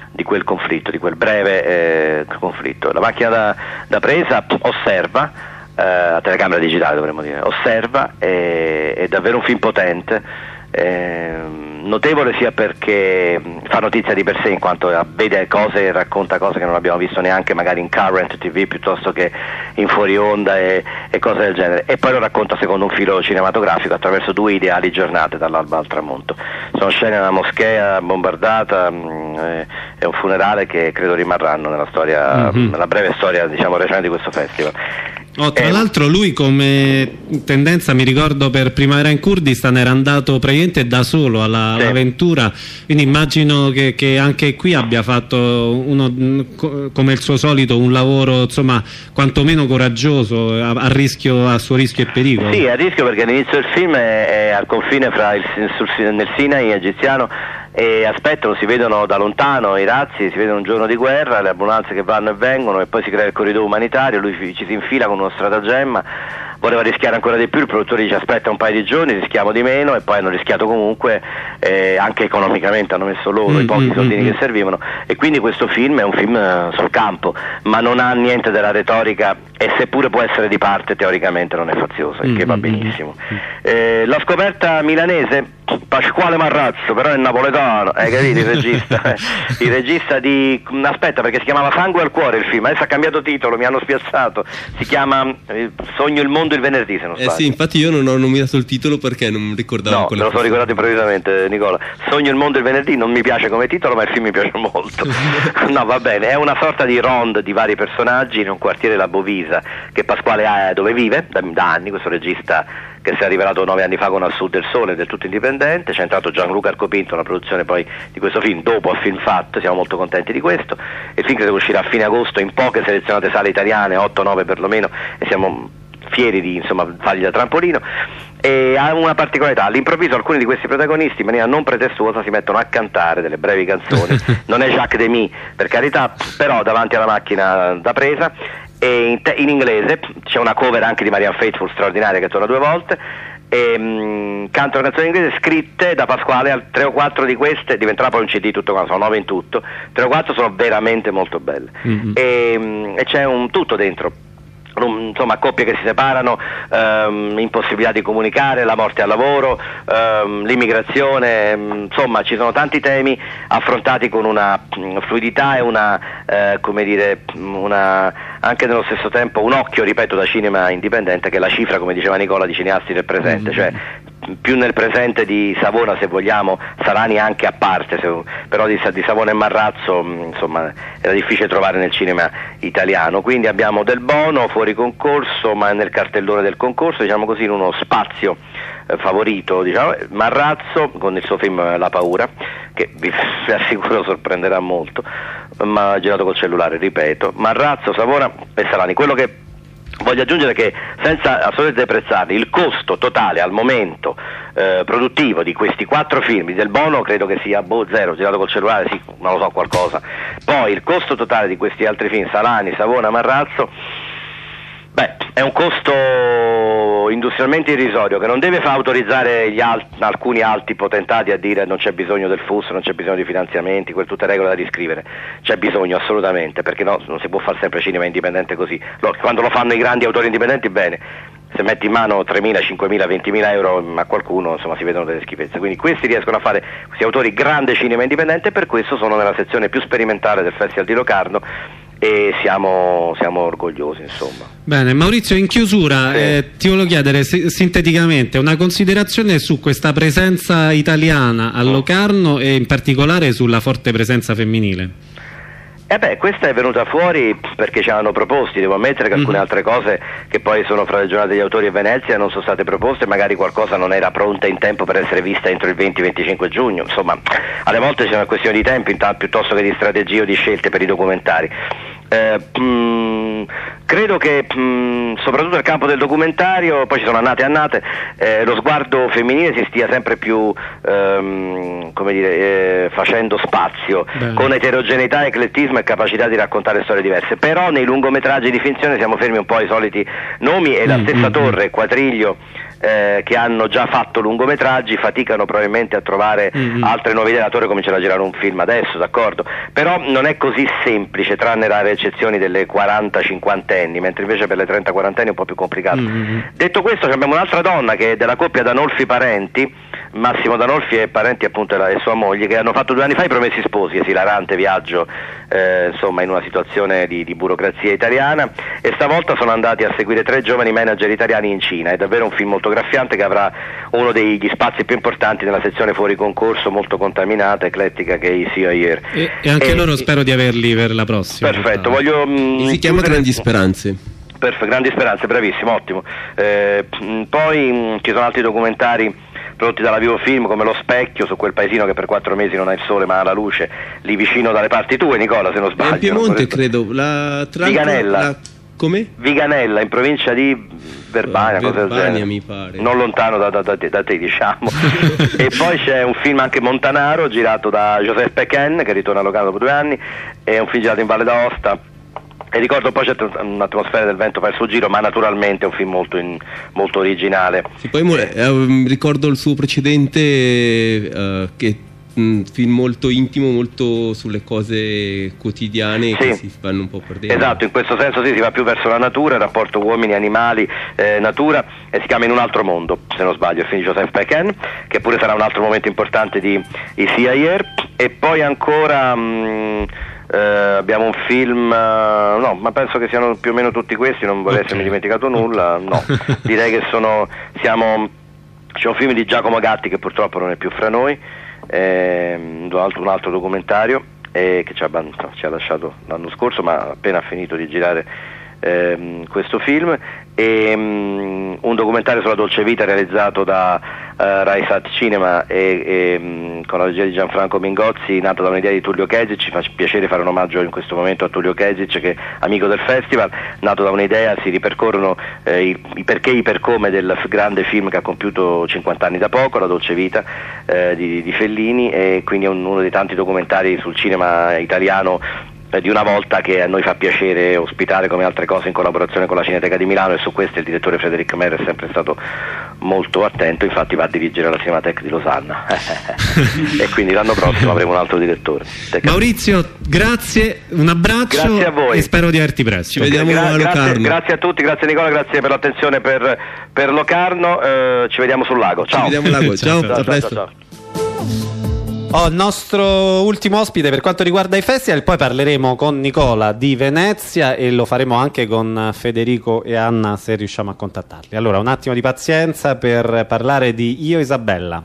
di quel conflitto, di quel breve eh, conflitto. La macchina da, da presa osserva, eh, a telecamera digitale dovremmo dire, osserva, è, è davvero un film potente. Eh, notevole sia perché fa notizia di per sé, in quanto vede cose e racconta cose che non abbiamo visto neanche magari in current T V piuttosto che in fuori onda e, e cose del genere, e poi lo racconta secondo un filo cinematografico attraverso due ideali giornate dall'alba al tramonto. Sono scene nella moschea bombardata, mh, è un funerale che credo rimarranno nella storia, mm-hmm. nella breve storia diciamo recente di questo festival. Oh, tra eh, l'altro lui come tendenza, mi ricordo per Primavera in Kurdistan era andato praticamente da solo alla, sì. all'avventura, quindi immagino che, che anche qui abbia fatto uno, come il suo solito, un lavoro insomma quantomeno coraggioso, a, a rischio, a suo rischio e pericolo. Sì, a rischio, perché all'inizio del film è, è al confine fra il, sul, nel Sinai egiziano, e aspettano, si vedono da lontano i razzi, si vedono un giorno di guerra, le ambulanze che vanno e vengono, e poi si crea il corridoio umanitario, lui ci si infila con uno stratagemma, voleva rischiare ancora di più, il produttore dice aspetta un paio di giorni, rischiamo di meno, e poi hanno rischiato comunque, eh, anche economicamente hanno messo loro mm, i pochi mm, soldini mm, che servivano, e quindi questo film è un film uh, sul campo, ma non ha niente della retorica, e seppure può essere di parte teoricamente non è fazioso, il mm, che va benissimo. Mm, eh, la scoperta milanese, Pasquale Marrazzo, però è napoletano, hai capito il regista? eh? Il regista di... aspetta, perché si chiamava Sangue al cuore il film, adesso ha cambiato titolo, mi hanno spiazzato, si chiama eh, Sogno il mondo il venerdì, se non sbaglio. Eh sì, infatti io non ho nominato il titolo perché non mi ricordavo. No, me lo sono ricordato improvvisamente, Nicola. Sogno il mondo il venerdì, non mi piace come titolo, ma il film mi piace molto. No, va bene, è una sorta di ronde di vari personaggi in un quartiere, la Bovisa, che Pasquale ha, dove vive da, da anni, questo regista che si è rivelato nove anni fa con Al Sud del Sole, del tutto indipendente. C'è entrato Gianluca Arcopinto, la produzione poi di questo film dopo a Film Fatt, siamo molto contenti di questo. Il film credo uscirà a fine agosto in poche selezionate sale italiane, otto nove perlomeno, e siamo fieri di insomma fargli da trampolino. E ha una particolarità: all'improvviso alcuni di questi protagonisti in maniera non pretestuosa si mettono a cantare delle brevi canzoni. Non è Jacques Demy, per carità, però davanti alla macchina da presa, e in, te- in inglese c'è una cover anche di Marianne Faithfull straordinaria che torna due volte, e mh, cantano canzoni inglesi scritte da Pasquale. Al tre o quattro di queste diventerà poi un C D tutto quanto, sono nove in tutto, tre o quattro sono veramente molto belle. Mm-hmm. e, mh, e c'è un tutto dentro, insomma coppie che si separano, ehm, impossibilità di comunicare, la morte al lavoro, ehm, l'immigrazione, ehm, insomma ci sono tanti temi affrontati con una mh, fluidità e una, eh, come dire, una, anche nello stesso tempo un occhio, ripeto, da cinema indipendente, che è la cifra, come diceva Nicola, di cineasti del presente, mm-hmm. cioè più nel presente di Savona, se vogliamo, Sarani anche a parte, se, però di, di Savona e Marrazzo insomma era difficile trovare nel cinema italiano. Quindi abbiamo Del Bono fuori concorso, ma nel cartellone del concorso, diciamo così, in uno spazio eh, favorito, diciamo, Marrazzo con il suo film La paura, che vi, vi assicuro sorprenderà molto, ma girato col cellulare, ripeto. Marrazzo, Savona e Sarani. Quello che voglio aggiungere, che senza assolutamente deprezzarli, il costo totale al momento eh, produttivo di questi quattro film, Del Bono credo che sia boh, zero, girato col cellulare, sì, non lo so, qualcosa. Poi il costo totale di questi altri film, Salani, Savona, Marrazzo, beh, è un costo industrialmente irrisorio, che non deve far autorizzare gli alt- alcuni alti potentati a dire non c'è bisogno del F U S, non c'è bisogno di finanziamenti, quelle tutte regole da riscrivere. C'è bisogno assolutamente, perché no, non si può fare sempre cinema indipendente così. Lo, quando lo fanno i grandi autori indipendenti, bene, se metti in mano tremila, cinquemila, ventimila euro a qualcuno, insomma, si vedono delle schifezze. Quindi questi riescono a fare, questi autori, grande cinema indipendente, e per questo sono nella sezione più sperimentale del Festival di Locarno, e siamo, siamo orgogliosi, insomma. Bene, Maurizio, in chiusura, sì. eh, ti volevo chiedere se, sinteticamente una considerazione su questa presenza italiana a Locarno, e in particolare sulla forte presenza femminile. Eh beh, questa è venuta fuori perché ci hanno proposti, devo ammettere che alcune mm-hmm. altre cose che poi sono fra le giornate degli autori e Venezia non sono state proposte, magari qualcosa non era pronta in tempo per essere vista entro il venti venticinque giugno, insomma alle volte c'è una questione di tempo intanto, piuttosto che di strategie o di scelte per i documentari. Eh, mh, credo che mh, soprattutto nel campo del documentario, poi ci sono annate e annate, eh, lo sguardo femminile si stia sempre più ehm, come dire, eh, facendo spazio. Bene. Con eterogeneità, eclettismo e capacità di raccontare storie diverse, però nei lungometraggi di finzione siamo fermi un po' ai soliti nomi, e la stessa Torre, Quadriglio, eh, che hanno già fatto lungometraggi faticano probabilmente a trovare mm-hmm. altre nuove idee. L'attore comincerà a girare un film adesso, d'accordo, però non è così semplice, tranne rare eccezioni delle quaranta cinquantenni, mentre invece per le trenta quarantenni è un po' più complicato. Mm-hmm. Detto questo, abbiamo un'altra donna che è della coppia Danolfi Parenti, Massimo Danolfi e Parenti appunto e sua moglie, che hanno fatto due anni fa i Promessi Sposi, esilarante viaggio eh, insomma in una situazione di, di burocrazia italiana, e stavolta sono andati a seguire tre giovani manager italiani in Cina. È davvero un film molto graffiante che avrà uno degli spazi più importanti nella sezione fuori concorso, molto contaminata, eclettica, che è i Sea Year. E, e anche e, loro spero di averli per la prossima. Perfetto, voglio mh, si chiama Grandi Speranze. Perfetto, Grandi Speranze, bravissimo, ottimo. Eh, poi mh, ci sono altri documentari prodotti dalla Vivo Film, come Lo Specchio, su quel paesino che per quattro mesi non ha il sole ma ha la luce, lì vicino dalle parti tue, Nicola, se non sbaglio. In Piemonte, credo. La, tra Viganella. La, come? Viganella, in provincia di Verbania, uh, cosa del genere. mi pare. Non lontano da, da, da, te, da te, diciamo. E poi c'è un film anche Montanaro, girato da Giuseppe Ken, che ritorna a Locarno dopo due anni, è un film girato in Valle d'Aosta. E ricordo poi c'è un'atmosfera del vento per il suo giro, ma naturalmente è un film molto, in, molto originale. Sì, poi eh, ricordo il suo precedente eh, che un film molto intimo, molto sulle cose quotidiane, sì, che si vanno un po' perdendo. Esatto, in questo senso sì, si va più verso la natura, il rapporto uomini, animali, eh, natura, e si chiama In un altro mondo, se non sbaglio, il film di Joseph Pecken, che pure sarà un altro momento importante di I Sea Year. E poi ancora mh, eh, abbiamo un film, uh, no, ma penso che siano più o meno tutti questi, non vorrei okay. essermi dimenticato nulla, no, direi che sono, siamo, c'è un film di Giacomo Gatti che purtroppo non è più fra noi, eh, un, altro, un altro documentario eh, che ci ha, ci ha lasciato l'anno scorso, ma ha appena finito di girare eh, questo film, e um, un documentario sulla dolce vita realizzato da uh, Rai Sat Cinema e, e um, con la regia di Gianfranco Mingozzi, nato da un'idea di Tullio Kezic. Ci fa piacere fare un omaggio in questo momento a Tullio Kezic, che è amico del festival. Nato da un'idea, si ripercorrono eh, i, i perché e i per come del f- grande film che ha compiuto cinquanta anni da poco, La dolce vita eh, di, di Fellini, e quindi è un, uno dei tanti documentari sul cinema italiano di una volta, che a noi fa piacere ospitare, come altre cose, in collaborazione con la Cineteca di Milano, e su questo il direttore Frédéric Mer è sempre stato molto attento, infatti va a dirigere la Cinemateca di Losanna e quindi l'anno prossimo avremo un altro direttore. Maurizio, grazie, un abbraccio, grazie a voi, e spero di averti presto. Ci vediamo Gra- a Locarno. Grazie, grazie a tutti, grazie Nicola, grazie per l'attenzione per, per Locarno, eh, ci vediamo sul lago, ciao. Ci vediamo al lago, ciao, ciao, ciao, a presto. ciao, ciao. Oh, il nostro ultimo ospite per quanto riguarda i festival, poi parleremo con Nicola di Venezia e lo faremo anche con Federico e Anna, se riusciamo a contattarli. Allora, un attimo di pazienza per parlare di Io Isabella.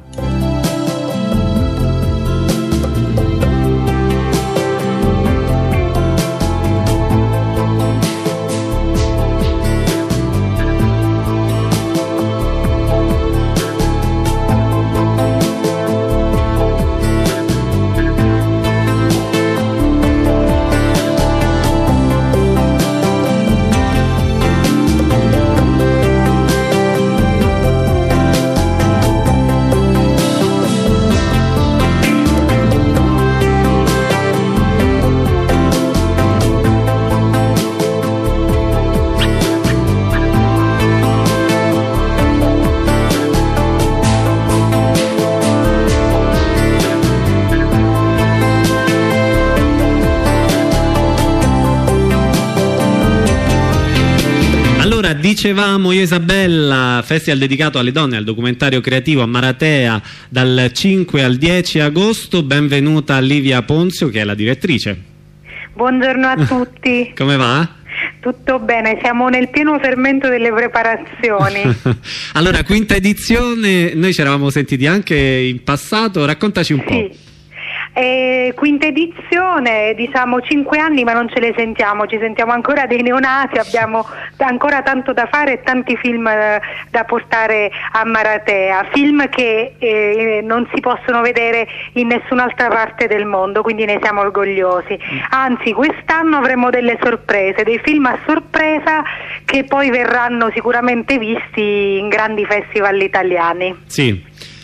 Dicevamo Io Isabella, festival dedicato alle donne, al documentario creativo a Maratea dal cinque al dieci agosto. Benvenuta Livia Ponzio, che è la direttrice. Buongiorno a tutti. Come va? Tutto bene, siamo nel pieno fermento delle preparazioni. Allora, quinta edizione, noi ci eravamo sentiti anche in passato, raccontaci un sì. po'. Eh, quinta edizione, diciamo cinque anni, ma non ce le sentiamo, ci sentiamo ancora dei neonati, abbiamo ancora tanto da fare e tanti film eh, da portare a Maratea, film che eh, non si possono vedere in nessun'altra parte del mondo, quindi ne siamo orgogliosi. Anzi, quest'anno avremo delle sorprese, dei film a sorpresa che poi verranno sicuramente visti in grandi festival italiani. Sì.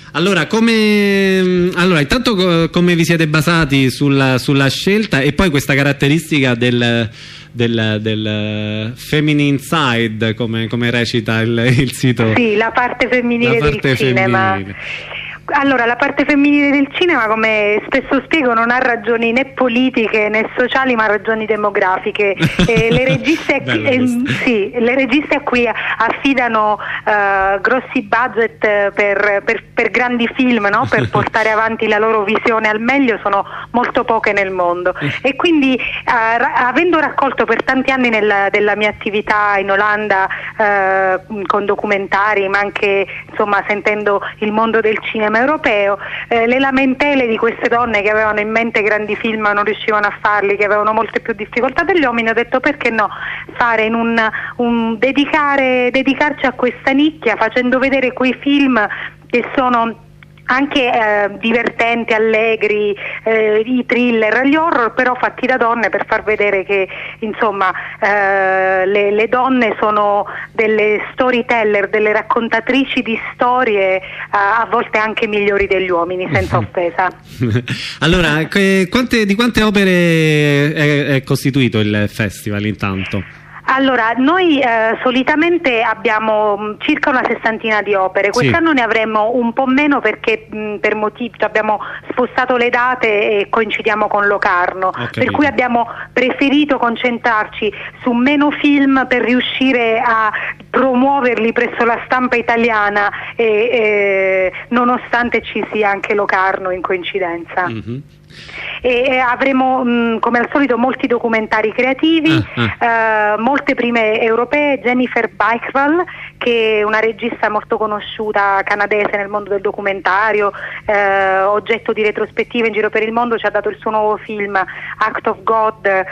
Allora, come, allora intanto come vi siete basati sulla, sulla scelta, e poi questa caratteristica del, del, del feminine side, come, come recita il, il sito? Sì, la parte femminile la parte del cinema. femminile. Allora, la parte femminile del cinema, come spesso spiego, non ha ragioni né politiche né sociali, ma ragioni demografiche. Eh, le, registe a cui, eh, sì, le registe a cui affidano eh, grossi budget per, per, per grandi film, no? Per portare avanti la loro visione al meglio, sono molto poche nel mondo. E quindi, eh, avendo raccolto per tanti anni nella, della mia attività in Olanda eh, con documentari, ma anche insomma sentendo il mondo del cinema europeo, eh, le lamentele di queste donne che avevano in mente grandi film ma non riuscivano a farli, che avevano molte più difficoltà degli uomini, ho detto perché no, fare in un, un dedicare, dedicarci a questa nicchia facendo vedere quei film che sono anche eh, divertenti, allegri, eh, i thriller, gli horror, però fatti da donne, per far vedere che insomma eh, le, le donne sono delle storyteller, delle raccontatrici di storie eh, a volte anche migliori degli uomini, senza offesa. Allora, que, quante, di quante opere è, è costituito il festival intanto? Allora, noi eh, solitamente abbiamo mh, circa una sessantina di opere, quest'anno sì. Ne avremo un po' meno perché mh, per motivi abbiamo spostato le date e coincidiamo con Locarno, okay, per cui abbiamo preferito concentrarci su meno film per riuscire a promuoverli presso la stampa italiana, e, e, nonostante ci sia anche Locarno in coincidenza. Mm-hmm. E avremo mh, come al solito molti documentari creativi, ah, ah. Eh, molte prime europee. Jennifer Beichwald, che è una regista molto conosciuta canadese nel mondo del documentario, eh, oggetto di retrospettive in giro per il mondo, ci ha dato il suo nuovo film Act of God, eh,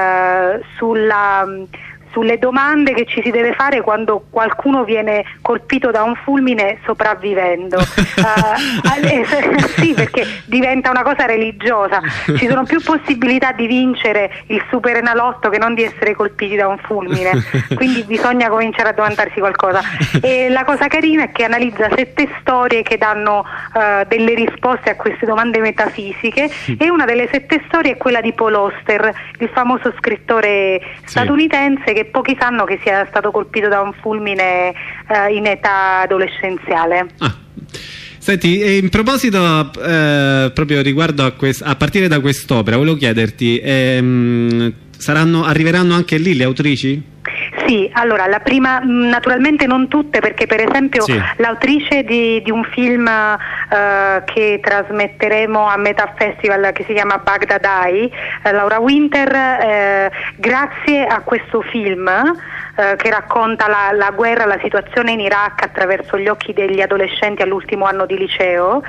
sulla sulle domande che ci si deve fare quando qualcuno viene colpito da un fulmine sopravvivendo. uh, eh, sì, perché diventa una cosa religiosa, ci sono più possibilità di vincere il Superenalotto che non di essere colpiti da un fulmine, quindi bisogna cominciare a domandarsi qualcosa. E la cosa carina è che analizza sette storie che danno uh, delle risposte a queste domande metafisiche, e una delle sette storie è quella di Paul Auster, il famoso scrittore statunitense, sì, che pochi sanno che sia stato colpito da un fulmine eh, in età adolescenziale. Ah. Senti, in proposito eh, proprio riguardo a, quest- a partire da quest'opera, volevo chiederti, ehm, saranno, arriveranno anche lì le autrici? Sì, allora la prima, naturalmente non tutte, perché per esempio sì. l'autrice di, di un film uh, che trasmetteremo a Metà Festival, che si chiama Baghdad Eye, uh, Laura Winter, uh, grazie a questo film uh, che racconta la, la guerra, la situazione in Iraq attraverso gli occhi degli adolescenti all'ultimo anno di liceo,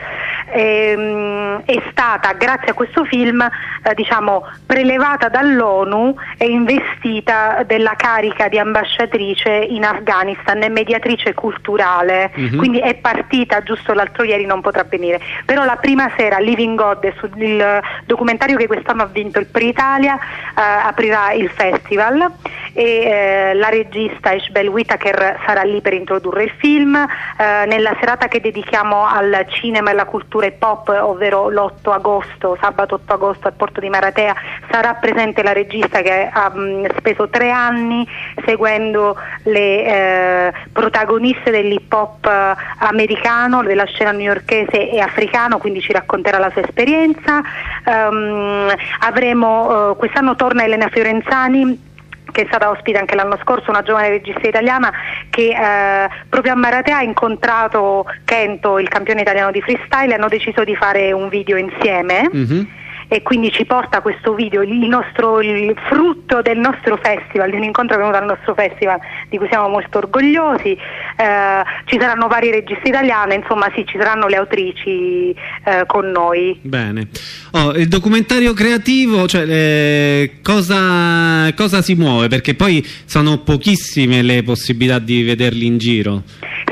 ehm, è stata, grazie a questo film, uh, diciamo prelevata dall'ONU e investita della carica di ambasciatrice in Afghanistan e mediatrice culturale, mm-hmm. quindi è partita giusto l'altro ieri, non potrà venire, però la prima sera Living God, il documentario che quest'anno ha vinto il Pre-Italia, eh, aprirà il festival, e eh, la regista Ishbel Whitaker sarà lì per introdurre il film. Eh, nella serata che dedichiamo al cinema e alla cultura hip hop, ovvero l'otto agosto, sabato otto agosto al Porto di Maratea, sarà presente la regista che ha mh, speso tre anni seguendo le eh, protagoniste dell'hip hop eh, americano, della scena newyorkese e africano, quindi ci racconterà la sua esperienza. Um, avremo eh, quest'anno torna Elena Fiorenzani, che è stata ospite anche l'anno scorso, una giovane regista italiana che eh, proprio a Maratea ha incontrato Kento, il campione italiano di freestyle, e hanno deciso di fare un video insieme. Mm-hmm. E quindi ci porta questo video, il, nostro, il frutto del nostro festival, di un incontro venuto al nostro festival di cui siamo molto orgogliosi. Eh, ci saranno varie registe italiane, insomma sì, ci saranno le autrici eh, con noi. Bene. Oh, il documentario creativo, cioè eh, cosa, cosa si muove? Perché poi sono pochissime le possibilità di vederli in giro.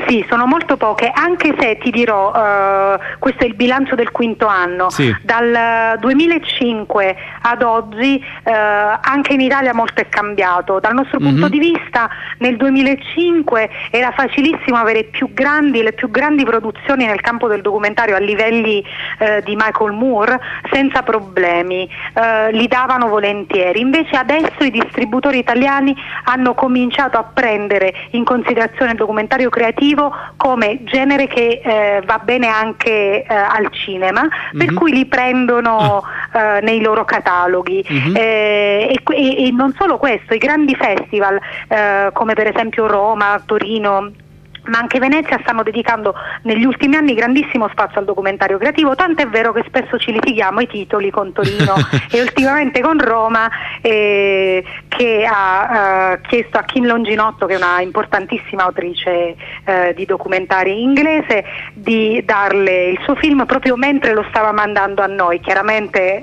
Sì, sono molto poche, anche se ti dirò, uh, questo è il bilancio del quinto anno, sì. Dal duemilacinque ad oggi uh, anche in Italia molto è cambiato. Dal nostro mm-hmm. punto di vista nel duemilacinque era facilissimo avere più grandi, le più grandi produzioni nel campo del documentario a livelli uh, di Michael Moore senza problemi, uh, li davano volentieri. Invece adesso i distributori italiani hanno cominciato a prendere in considerazione il documentario creativo come genere che eh, va bene anche eh, al cinema, mm-hmm. per cui li prendono eh, nei loro cataloghi. Mm-hmm. eh, e, e, e non solo questo, i grandi festival eh, come per esempio Roma, Torino, ma anche Venezia stanno dedicando negli ultimi anni grandissimo spazio al documentario creativo, tanto è vero che spesso ci litighiamo i titoli con Torino e ultimamente con Roma, eh, che ha eh, chiesto a Kim Longinotto, che è una importantissima autrice eh, di documentari inglese, di darle il suo film proprio mentre lo stava mandando a noi. Chiaramente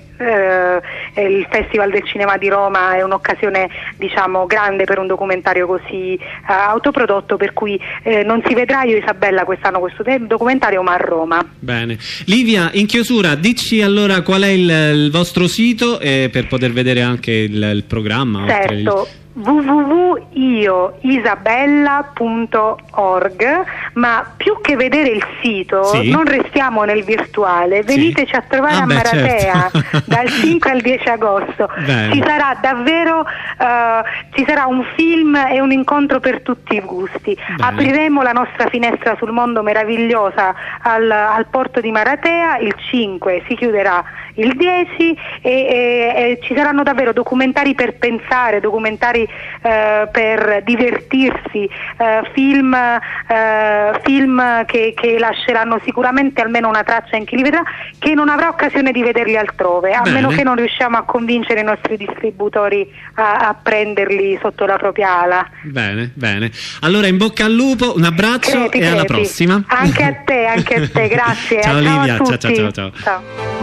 eh, il Festival del Cinema di Roma è un'occasione, diciamo, grande per un documentario così eh, autoprodotto, per cui eh, non si vedrà Io Isabella quest'anno questo documentario, ma a Roma. Bene. Livia, in chiusura, dici allora qual è il, il vostro sito eh, per poter vedere anche il, il programma. Certo. w w w punto io isabella punto org, ma più che vedere il sito, sì. non restiamo nel virtuale, veniteci sì. a trovare ah, a beh, Maratea certo. dal cinque al dieci agosto. Bene. Ci sarà davvero uh, ci sarà un film e un incontro per tutti i gusti. Bene. Apriremo la nostra finestra sul mondo meravigliosa al, al porto di Maratea il cinque, si chiuderà il dieci e, e, e ci saranno davvero documentari per pensare, documentari eh, per divertirsi, eh, film, eh, film che, che lasceranno sicuramente almeno una traccia in chi li vedrà, che non avrà occasione di vederli altrove, a Bene. meno che non riusciamo a convincere i nostri distributori a, a prenderli sotto la propria ala. Bene, bene. Allora in bocca al lupo, un abbraccio creti, e creti. alla prossima. Anche a te, anche a te, grazie. Ciao, ciao Livia, a tutti. ciao ciao ciao. ciao.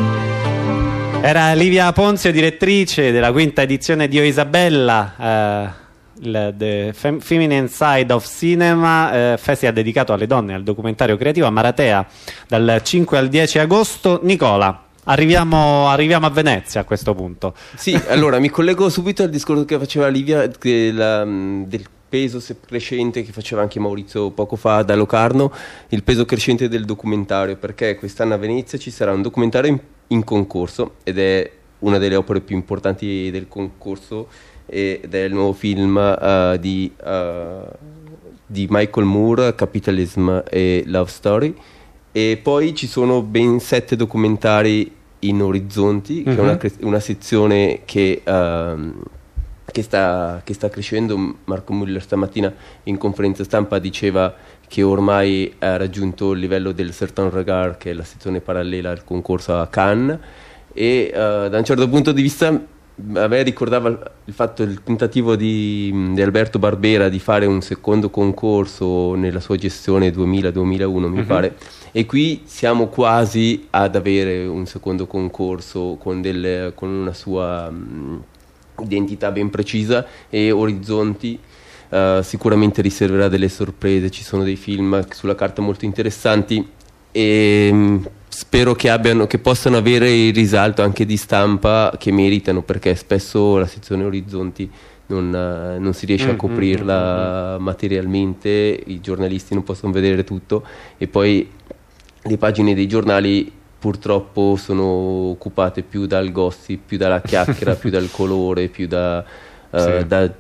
Era Livia Ponzio, direttrice della quinta edizione di Io Isabella, eh, il The Fem Feminine Side of Cinema, eh, festival dedicato alle donne e al documentario creativo a Maratea dal cinque al dieci agosto. Nicola, arriviamo, arriviamo a Venezia a questo punto. Sì, allora mi collego subito al discorso che faceva Livia della, del peso crescente che faceva anche Maurizio poco fa da Locarno, il peso crescente del documentario, perché quest'anno a Venezia ci sarà un documentario in, in concorso ed è una delle opere più importanti del concorso ed è il nuovo film uh, di, uh, di Michael Moore, Capitalism e Love Story, e poi ci sono ben sette documentari in Orizzonti, mm-hmm. che è una, una sezione che uh, Che sta, che sta crescendo. Marco Muller stamattina in conferenza stampa diceva che ormai ha raggiunto il livello del Certain Regard, che è la sezione parallela al concorso a Cannes, e uh, da un certo punto di vista a me ricordava il fatto il tentativo di, di Alberto Barbera di fare un secondo concorso nella sua gestione duemila duemilauno mi uh-huh. pare, e qui siamo quasi ad avere un secondo concorso con, delle, con una sua mh, identità ben precisa, e Orizzonti uh, sicuramente riserverà delle sorprese. Ci sono dei film sulla carta molto interessanti e mh, spero che abbiano, che possano avere il risalto anche di stampa che meritano, perché spesso la sezione Orizzonti non, uh, non si riesce mm-hmm, a coprirla mm-hmm. materialmente, i giornalisti non possono vedere tutto, e poi le pagine dei giornali purtroppo sono occupate più dal gossip, più dalla chiacchiera, più dal colore, più da, uh, sì. da,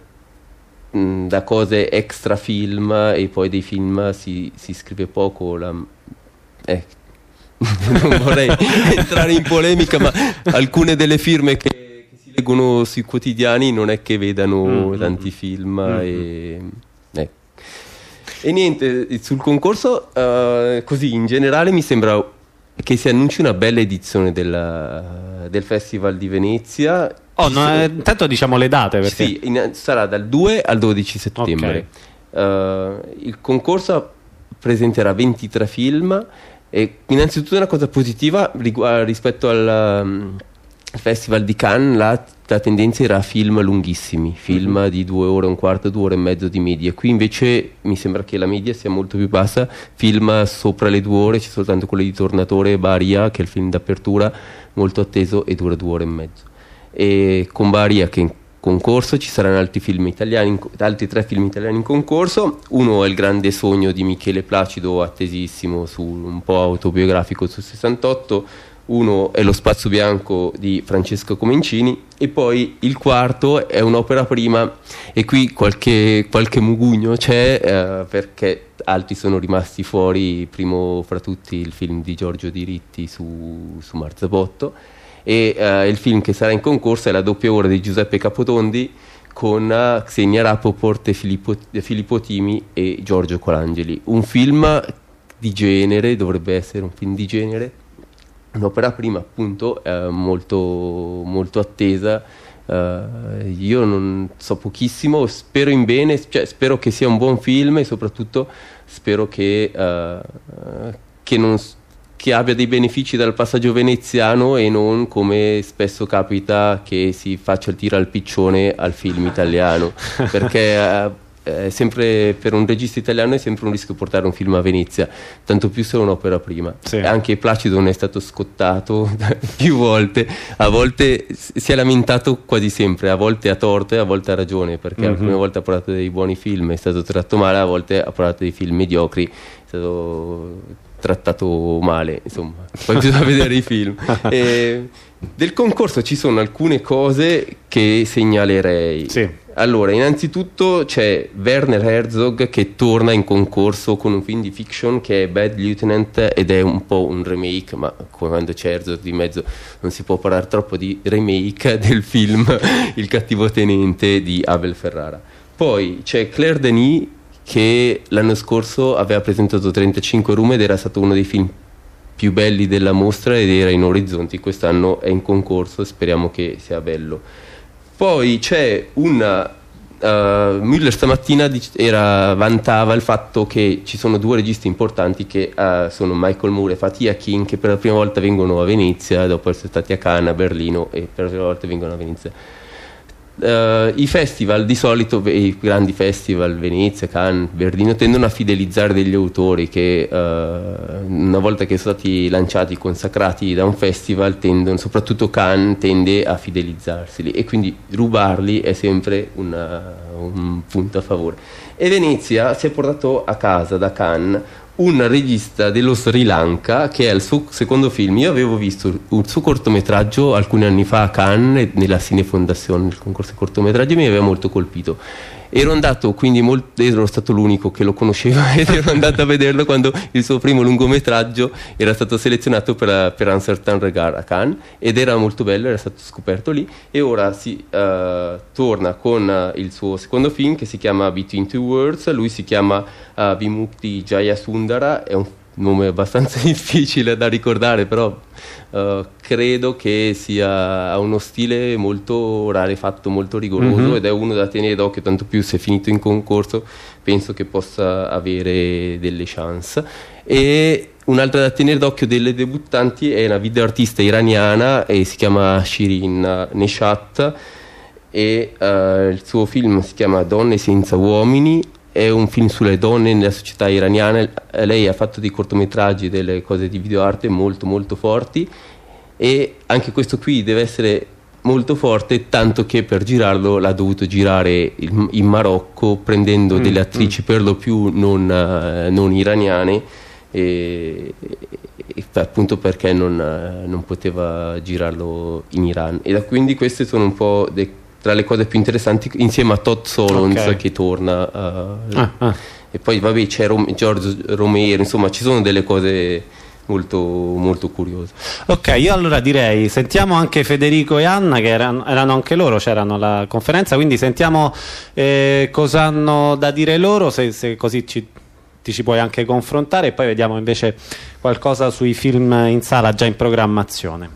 mh, da cose extra film, e poi dei film si, si scrive poco. La, eh, non vorrei entrare in polemica, ma alcune delle firme che, che si leggono sui quotidiani non è che vedano mm-hmm. tanti film mm-hmm. e... Eh. E niente, sul concorso uh, così in generale mi sembra che si annunci una bella edizione della, del Festival di Venezia. Oh, no, eh, intanto diciamo le date, perché... Sì, in, sarà dal due al dodici settembre. Okay. Uh, il concorso presenterà ventitré film, e innanzitutto una cosa positiva rigu- rispetto al, um, il Festival di Cannes la, la tendenza era film lunghissimi, film mm-hmm. di due ore e un quarto, due ore e mezzo di media. Qui invece mi sembra che la media sia molto più bassa, film sopra le due ore, c'è soltanto quello di Tornatore Baria, che è il film d'apertura, molto atteso, e dura due ore e mezzo. E con Baria che in concorso ci saranno altri film italiani, altri tre film italiani in concorso. Uno è Il grande sogno di Michele Placido, attesissimo, su un po' autobiografico su sessantotto. Uno è Lo spazio bianco di Francesco Comencini, e poi il quarto è un'opera prima, e qui qualche, qualche mugugno c'è, eh, perché altri sono rimasti fuori, primo fra tutti il film di Giorgio Diritti su, su Marzabotto, e eh, il film che sarà in concorso è La doppia ora di Giuseppe Capotondi, con uh, Xenia Rapoport e Filippo, Filippo Timi e Giorgio Colangeli. Un film di genere, dovrebbe essere un film di genere, un'opera prima appunto, eh, molto, molto attesa. Uh, io non so pochissimo, spero in bene, cioè, spero che sia un buon film, e soprattutto spero che, uh, che non che abbia dei benefici dal passaggio veneziano, e non, come spesso capita, che si faccia il tiro al piccione al film italiano, perché uh, è sempre, per un regista italiano è sempre un rischio portare un film a Venezia, tanto più se è un'opera prima. Sì. Anche Placido ne è stato scottato più volte, a volte si è lamentato quasi sempre, a volte a torto e a volte a ragione, perché mm-hmm. alcune volte ha parlato dei buoni film, è stato tratto male, a volte ha parlato dei film mediocri, è stato trattato male, insomma, poi bisogna vedere i film. E del concorso ci sono alcune cose che segnalerei. Sì. Allora, innanzitutto c'è Werner Herzog che torna in concorso con un film di fiction che è Bad Lieutenant, ed è un po' un remake, ma quando c'è Herzog di mezzo non si può parlare troppo di remake del film Il cattivo tenente di Abel Ferrara. Poi c'è Claire Denis, che l'anno scorso aveva presentato trentacinque Room ed era stato uno dei film più belli della mostra, ed era in Orizzonti. Quest'anno è in concorso, speriamo che sia bello. Poi c'è una uh, Müller stamattina dic- era, vantava il fatto che ci sono due registi importanti che uh, sono Michael Moore e Fatih Akin, che per la prima volta vengono a Venezia dopo essere stati a Cannes, a Berlino, e per la prima volta vengono a Venezia. Uh, I festival di solito, i grandi festival, Venezia, Cannes, Berlino, tendono a fidelizzare degli autori che uh, una volta che sono stati lanciati, consacrati da un festival, tendono, soprattutto Cannes tende a fidelizzarsi, e quindi rubarli è sempre una, un punto a favore. E Venezia si è portato a casa da Cannes un regista dello Sri Lanka, che è il suo secondo film. Io avevo visto un suo cortometraggio alcuni anni fa a Cannes, nella Cinefondazione, nel concorso di cortometraggi, e mi aveva molto colpito. Ero andato, quindi molto, ero stato l'unico che lo conosceva ed ero andato a vederlo quando il suo primo lungometraggio era stato selezionato per, per Un Certain Regard a Cannes, ed era molto bello, era stato scoperto lì, e ora si uh, torna con uh, il suo secondo film che si chiama Between Two Worlds. Lui si chiama uh, Vimukti Jayasundara, è un nome abbastanza difficile da ricordare, però uh, credo che sia ha uno stile molto rarefatto, molto rigoroso, mm-hmm. ed è uno da tenere d'occhio, tanto più se è finito in concorso penso che possa avere delle chance. E un'altra da tenere d'occhio delle debuttanti è una video artista iraniana, e si chiama Shirin Neshat, e uh, il suo film si chiama Donne senza uomini. È un film sulle donne nella società iraniana. Lei ha fatto dei cortometraggi, delle cose di videoarte molto molto forti, e anche questo qui deve essere molto forte, tanto che per girarlo l'ha dovuto girare in Marocco, prendendo mm, delle attrici mm. per lo più non, uh, non iraniane, e, e appunto perché non, uh, non poteva girarlo in Iran. E da quindi queste sono un po' dei tra le cose più interessanti, insieme a Todd Solondz, okay. che torna uh, ah, ah. e poi vabbè c'è Rom- Giorgio Romero, insomma ci sono delle cose molto, molto curiose. Ok, io allora direi sentiamo anche Federico e Anna, che erano, erano anche loro, c'erano alla conferenza, quindi sentiamo eh, cosa hanno da dire loro, se, se così ci, ti ci puoi anche confrontare, e poi vediamo invece qualcosa sui film in sala già in programmazione.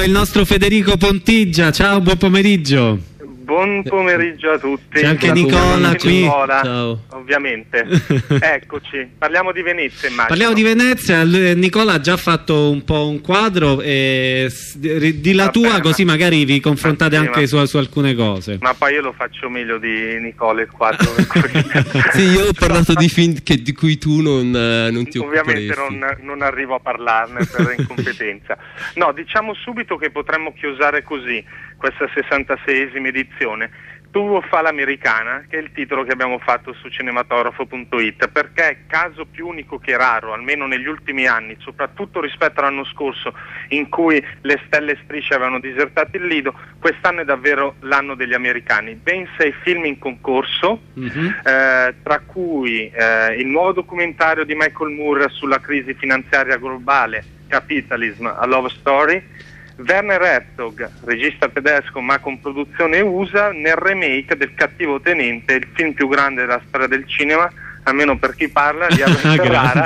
il nostro Federico Pontigia. Ciao, buon pomeriggio. Buon pomeriggio a tutti. C'è anche Nicola qui. Nicola, Ciao. ovviamente. Eccoci, parliamo di Venezia, immagino. Parliamo di Venezia. Nicola ha già fatto un po' un quadro, e di la tua, Vabbè, così magari vi confrontate ma sì, anche ma... su, su alcune cose. Ma poi io lo faccio meglio di Nicola il quadro. Sì, io ho parlato di film che, di cui tu non, non ti Ovviamente occuperesti. non, non arrivo a parlarne per incompetenza. No, diciamo subito che potremmo chiusare così questa sessantaseiesima edizione. Tu fa l'americana, che è il titolo che abbiamo fatto su cinematografo punto it, perché è caso più unico che raro, almeno negli ultimi anni, soprattutto rispetto all'anno scorso in cui le stelle e strisce avevano disertato il Lido. Quest'anno è davvero l'anno degli americani. Ben sei film in concorso, mm-hmm. eh, tra cui eh, il nuovo documentario di Michael Moore sulla crisi finanziaria globale, Capitalism, A Love Story, Werner Herzog, regista tedesco ma con produzione U S A, nel remake del Cattivo Tenente, il film più grande della storia del cinema, almeno per chi parla, di Abel Ferrara.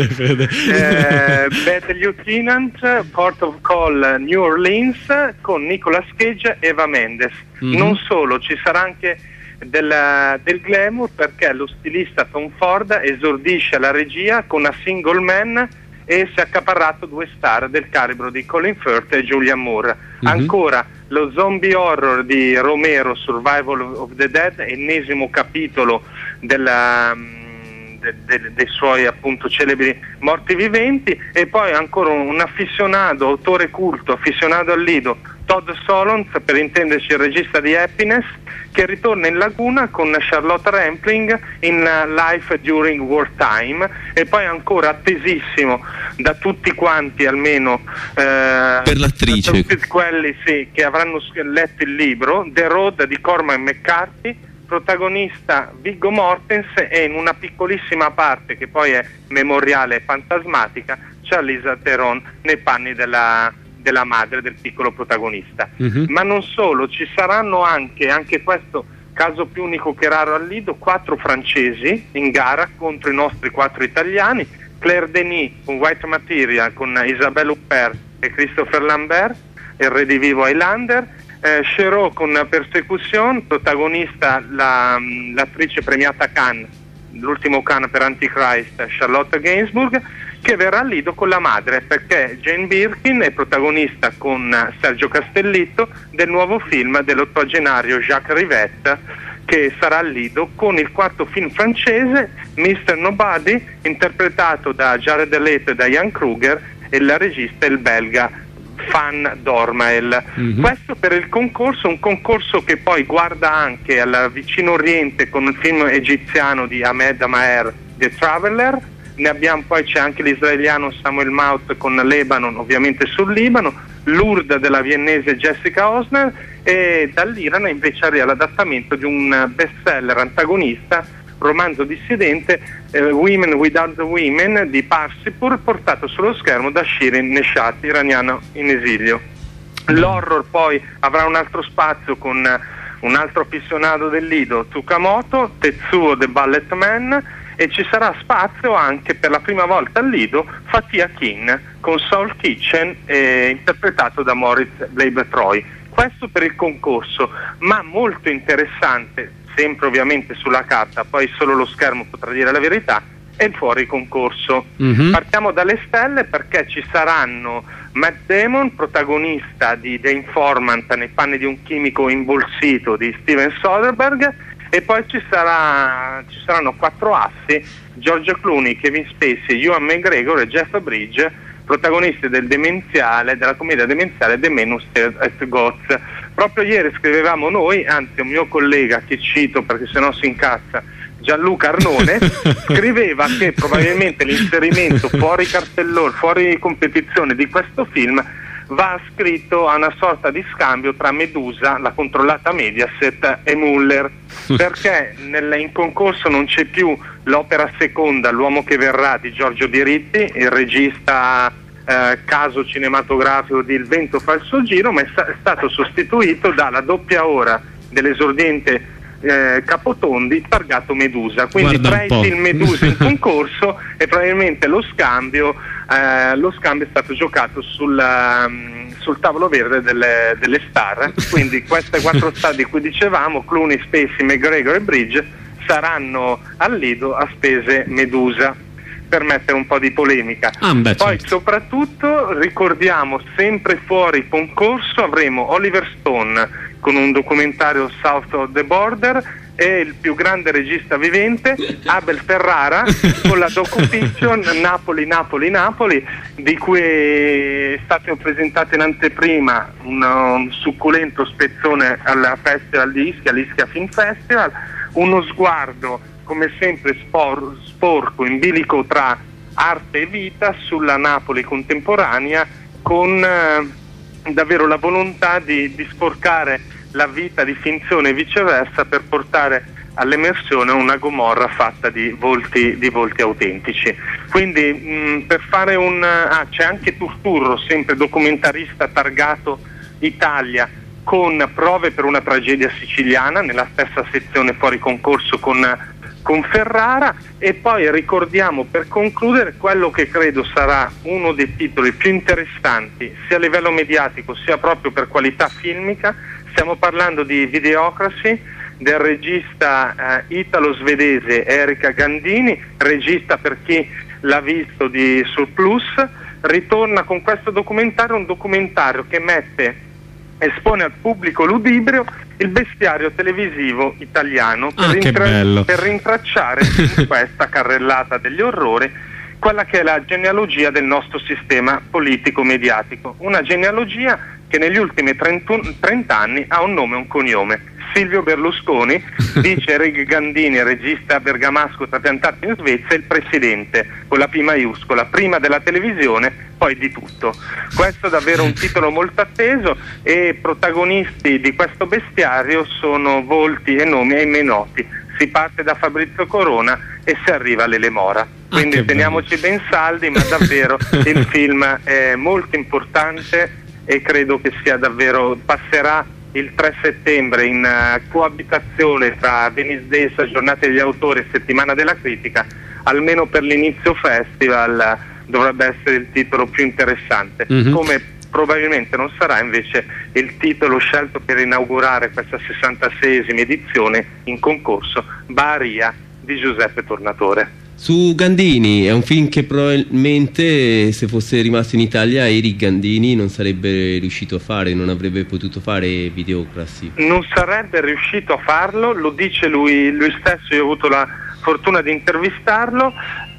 eh, Bad Lieutenant, Port of Call, New Orleans, con Nicolas Cage e Eva Mendes. Mm-hmm. Non solo, ci sarà anche del, del glamour, perché lo stilista Tom Ford esordisce alla regia con A Single Man e si è accaparrato due star del calibro di Colin Firth e Julianne Moore. Mm-hmm. Ancora lo zombie horror di Romero, Survival of the Dead, ennesimo capitolo della, de, de, dei suoi appunto celebri morti viventi, e poi ancora un afficionato, autore culto, afficionato al Lido, Todd Solondz, per intenderci il regista di Happiness, che ritorna in Laguna con Charlotte Rampling in Life During Wartime, e poi ancora attesissimo da tutti quanti, almeno eh, per l'attrice, da tutti quelli sì, che avranno letto il libro, The Road di Cormac McCarthy, protagonista Viggo Mortensen, e in una piccolissima parte che poi è memoriale e fantasmatica Charlize Theron nei panni della della madre del piccolo protagonista. Mm-hmm. Ma non solo, ci saranno anche, anche questo caso più unico che raro al Lido, quattro francesi in gara contro i nostri quattro italiani: Claire Denis con White Material, con Isabelle Huppert e Christopher Lambert, il redivivo Highlander, eh, Chéreau con Persecution, protagonista la, l'attrice premiata Cannes, l'ultimo Cannes per Antichrist, Charlotte Gainsbourg, che verrà al Lido con la madre, perché Jane Birkin è protagonista con Sergio Castellitto del nuovo film dell'ottogenario Jacques Rivette, che sarà al Lido con il quarto film francese, mister Nobody, interpretato da Jared Leto e da Ian Kruger, e la regista è il belga Fan Dormael. Mm-hmm. Questo per il concorso, un concorso che poi guarda anche al vicino Oriente con il film egiziano di Ahmed Maher, The Traveler. Ne abbiamo poi, c'è anche l'israeliano Samuel Maut con Lebanon, ovviamente sul Libano, Lourdes della viennese Jessica Osner, e dall'Iran invece arriva l'adattamento di un bestseller antagonista, romanzo dissidente, eh, Women Without the Women di Parsipur, portato sullo schermo da Shirin Neshat, iraniano in esilio. L'horror poi avrà un altro spazio con un altro appassionato del Lido, Tsukamoto, Tetsuo the Ballet Man, e ci sarà spazio anche per la prima volta al Lido Fatia Kin con Soul Kitchen, eh, interpretato da Moritz Bleib-Treu. Questo per il concorso, ma molto interessante, sempre ovviamente sulla carta, poi solo lo schermo potrà dire la verità, è il fuori concorso. Mm-hmm. Partiamo dalle stelle, perché ci saranno Matt Damon, protagonista di The Informant nei panni di un chimico imbolsito di Steven Soderbergh, e poi ci, sarà, ci saranno quattro assi: George Clooney, Kevin Spacey, Ewan McGregor e Jeff Bridges, protagonisti del demenziale, della commedia demenziale The Man Who Stared at Goats. Proprio ieri scrivevamo noi, anzi un mio collega, che cito perché sennò si incazza, Gianluca Arnone, scriveva che probabilmente l'inserimento fuori cartellone, fuori competizione di questo film va scritto a una sorta di scambio tra Medusa, la controllata Mediaset, e Muller, perché nel, in concorso non c'è più l'opera seconda, L'uomo che verrà, di Giorgio Diritti, il regista eh, caso cinematografico di Il vento fa il suo giro, ma è, sta- è stato sostituito dalla doppia ora dell'esordiente Eh, Capotondi, targato Medusa. Quindi tra i film Medusa in concorso, e probabilmente lo scambio eh, lo scambio è stato giocato sul, um, sul tavolo verde delle, delle star, quindi queste quattro star di cui dicevamo, Clooney, Spacey, McGregor e Bridge, saranno al Lido a spese Medusa, per mettere un po' di polemica. Ah, beh, Poi certo. soprattutto ricordiamo, sempre fuori concorso, avremo Oliver Stone con un documentario South of the Border e il più grande regista vivente Abel Ferrara con la docu-fiction Napoli, Napoli, Napoli, di cui è stato presentato in anteprima un, un succulento spezzone al Festival di Ischia, l'Ischia Film Festival, uno sguardo come sempre spor- sporco, in bilico tra arte e vita sulla Napoli contemporanea, con eh, davvero la volontà di, di sporcare la vita di finzione e viceversa per portare all'emersione una Gomorra fatta di volti, di volti autentici. Quindi mh, per fare un... Ah, c'è anche Turturro, sempre documentarista targato Italia, con Prove per una tragedia siciliana, nella stessa sezione fuori concorso con, con Ferrara. E poi ricordiamo, per concludere, quello che credo sarà uno dei titoli più interessanti sia a livello mediatico sia proprio per qualità filmica. Stiamo parlando di Videocracy, del regista eh, italo-svedese Erika Gandini, regista, per chi l'ha visto, di Surplus. Ritorna con questo documentario, un documentario che mette, espone al pubblico ludibrio il bestiario televisivo italiano per, Ah, che rintra- bello. per rintracciare in questa carrellata degli orrori quella che è la genealogia del nostro sistema politico-mediatico, una genealogia che negli ultimi trenta anni ha un nome e un cognome. Silvio Berlusconi, dice Eric Gandini, regista bergamasco trapiantato in Svezia, il presidente con la P maiuscola, prima della televisione, poi di tutto. Questo è davvero un titolo molto atteso, e protagonisti di questo bestiario sono volti e nomi ahimè noti. Si parte da Fabrizio Corona e si arriva a Lele Mora. Quindi Ah, teniamoci ben saldi, ma davvero il film è molto importante e credo che sia davvero, passerà il tre settembre in uh, coabitazione tra Venice Days, Giornata degli Autori e Settimana della Critica. Almeno per l'inizio festival uh, dovrebbe essere il titolo più interessante, Mm-hmm. come probabilmente non sarà invece il titolo scelto per inaugurare questa sessantaseiesima edizione in concorso, Baria di Giuseppe Tornatore. Su Gandini, è un film che probabilmente, se fosse rimasto in Italia, Eric Gandini non sarebbe riuscito a fare, non avrebbe potuto fare Videocracy. Non sarebbe riuscito a farlo, lo dice lui, lui stesso. Io ho avuto la fortuna di intervistarlo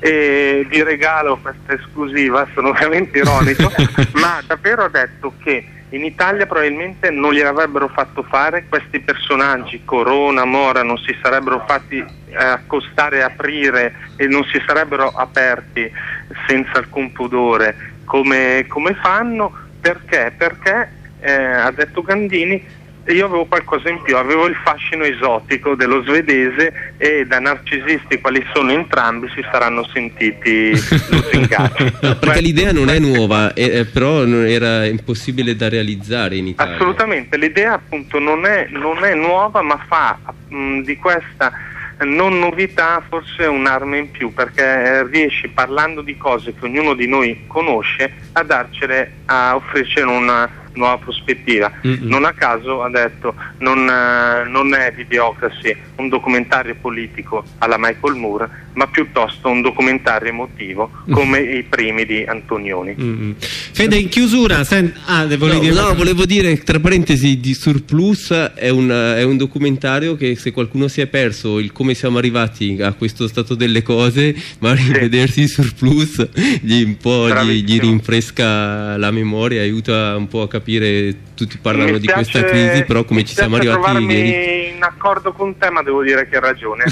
e vi regalo questa esclusiva, sono ovviamente ironico, ma davvero ha detto che in Italia probabilmente non gliel'avrebbero fatto fare, questi personaggi, Corona, Mora, non si sarebbero fatti eh, accostare e aprire e non si sarebbero aperti senza alcun pudore come, come fanno. Perché? Perché, eh, ha detto Gandini, io avevo qualcosa in più, avevo il fascino esotico dello svedese e da narcisisti quali sono entrambi si saranno sentiti lusingati. Perché l'idea non è nuova, eh, però era impossibile da realizzare in Italia. Assolutamente, l'idea appunto non è, non è nuova, ma fa mh, di questa non novità forse un'arma in più, perché riesci, parlando di cose che ognuno di noi conosce, a darcele, a offrircene una nuova prospettiva. Mm-hmm. Non a caso ha detto non, eh, non è Videocracy un documentario politico alla Michael Moore, ma piuttosto un documentario emotivo come mm-hmm. i primi di Antonioni. Mm-hmm. Fede, in chiusura sen- ah, devo no, dire... no, volevo dire, tra parentesi, di Surplus è un, è un documentario che, se qualcuno si è perso il come siamo arrivati a questo stato delle cose, ma sì. rivedersi Surplus gli, un po' gli, gli rinfresca la memoria, aiuta un po' a capire. Tutti parlano di questa crisi, però come ci siamo arrivati ieri. In accordo con te, ma devo dire che hai ragione.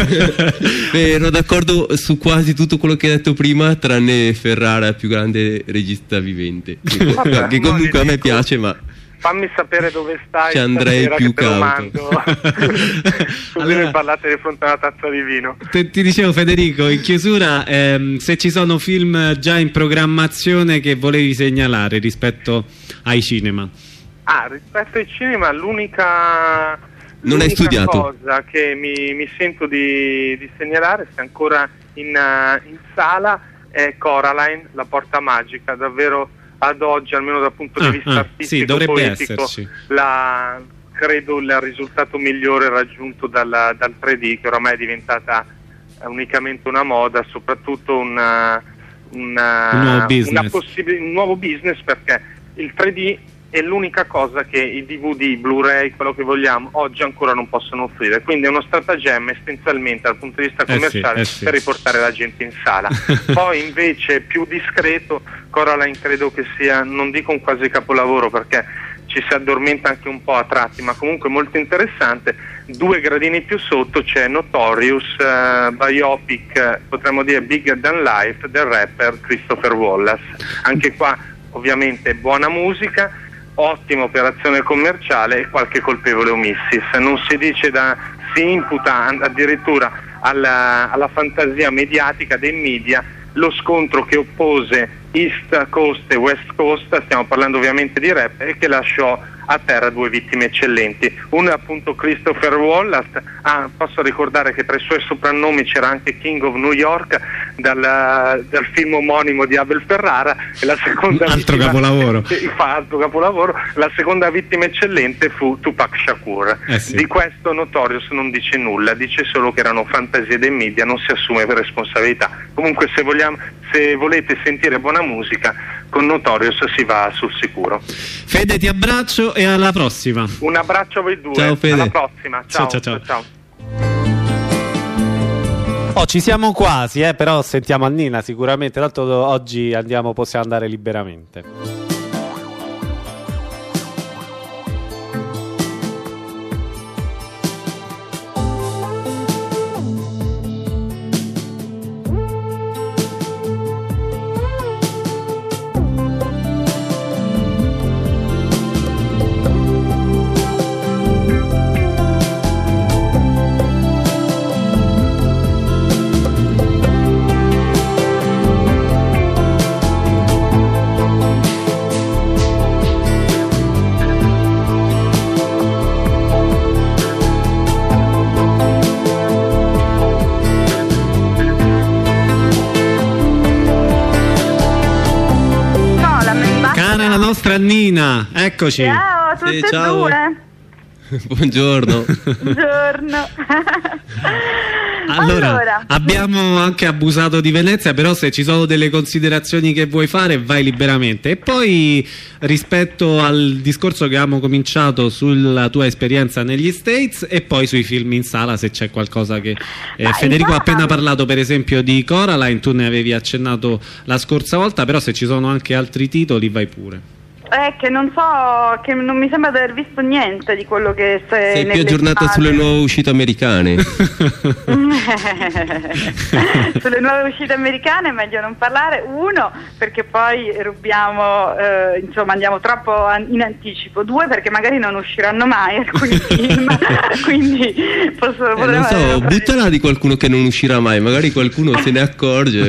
Beh, ero d'accordo su quasi tutto quello che hai detto prima, tranne Ferrara, il più grande regista vivente, che, Vabbè, che comunque a me dico, piace, ma fammi sapere dove stai, ci andrei più cauto. Così allora, parlate di fronte a una tazza di vino. Te, ti dicevo, Federico, in chiusura, ehm, se ci sono film già in programmazione che volevi segnalare rispetto ai cinema. Ah, rispetto ai cinema, l'unica, non hai studiato. cosa che mi, mi sento di, di segnalare, se ancora in, uh, in sala, è Coraline, La Porta Magica, davvero ad oggi, almeno dal punto di Ah, vista ah, artistico sì, dovrebbe poetico, esserci. la, credo il risultato migliore raggiunto dal, dal tre D, che oramai è diventata unicamente una moda, soprattutto una, una, un, nuovo business. una possib- un nuovo business, perché il tre D è l'unica cosa che i D V D, Blu-ray, quello che vogliamo, oggi ancora non possono offrire, quindi è uno stratagemma essenzialmente dal punto di vista commerciale eh sì, eh sì. per riportare la gente in sala. Poi invece più discreto, Coraline credo che sia, non dico un quasi capolavoro perché ci si addormenta anche un po' a tratti, ma comunque molto interessante. Due gradini più sotto c'è Notorious, uh, biopic, eh, potremmo dire Bigger Than Life, del rapper Christopher Wallace. Anche qua ovviamente buona musica, ottima operazione commerciale e qualche colpevole omissis. Non si dice da, si imputa addirittura alla, alla fantasia mediatica dei media lo scontro che oppose East Coast e West Coast, stiamo parlando ovviamente di rap, e che lasciò a terra due vittime eccellenti. Uno è appunto Christopher Wallace, ah, posso ricordare che tra i suoi soprannomi c'era anche King of New York dal, dal film omonimo di Abel Ferrara, e la seconda altro vittima, capolavoro. fa altro capolavoro, la seconda vittima eccellente fu Tupac Shakur. Eh sì. Di questo Notorious non dice nulla, dice solo che erano fantasie dei media, non si assume per responsabilità. Comunque se vogliamo, se volete sentire buona musica, con Notorious si va sul sicuro. Fede, ti abbraccio e alla prossima. Un abbraccio a voi due. Ciao, Fede. Alla prossima. Ciao, Ciao, ciao, ciao. Oh, ci siamo quasi, eh, però sentiamo Annina sicuramente, tanto oggi andiamo, possiamo andare liberamente. Annina, eccoci. Ciao a tutte Sì, e ciao. due. Buongiorno. Buongiorno. Allora, Allora. abbiamo anche abusato di Venezia, però se ci sono delle considerazioni che vuoi fare vai liberamente. E poi rispetto al discorso che abbiamo cominciato sulla tua esperienza negli States e poi sui film in sala, se c'è qualcosa che eh, Federico ha appena parlato per esempio di Coraline, tu ne avevi accennato la scorsa volta, però se ci sono anche altri titoli vai pure. È che non so, che non mi sembra di aver visto niente di quello che sei, Sei più aggiornata sulle nuove uscite americane. Sulle nuove uscite americane è meglio non parlare, uno perché poi rubiamo, eh, insomma andiamo troppo in anticipo, due perché magari non usciranno mai alcuni film, quindi posso, Eh, non so, buttala di qualcuno che non uscirà mai, magari qualcuno se ne accorge.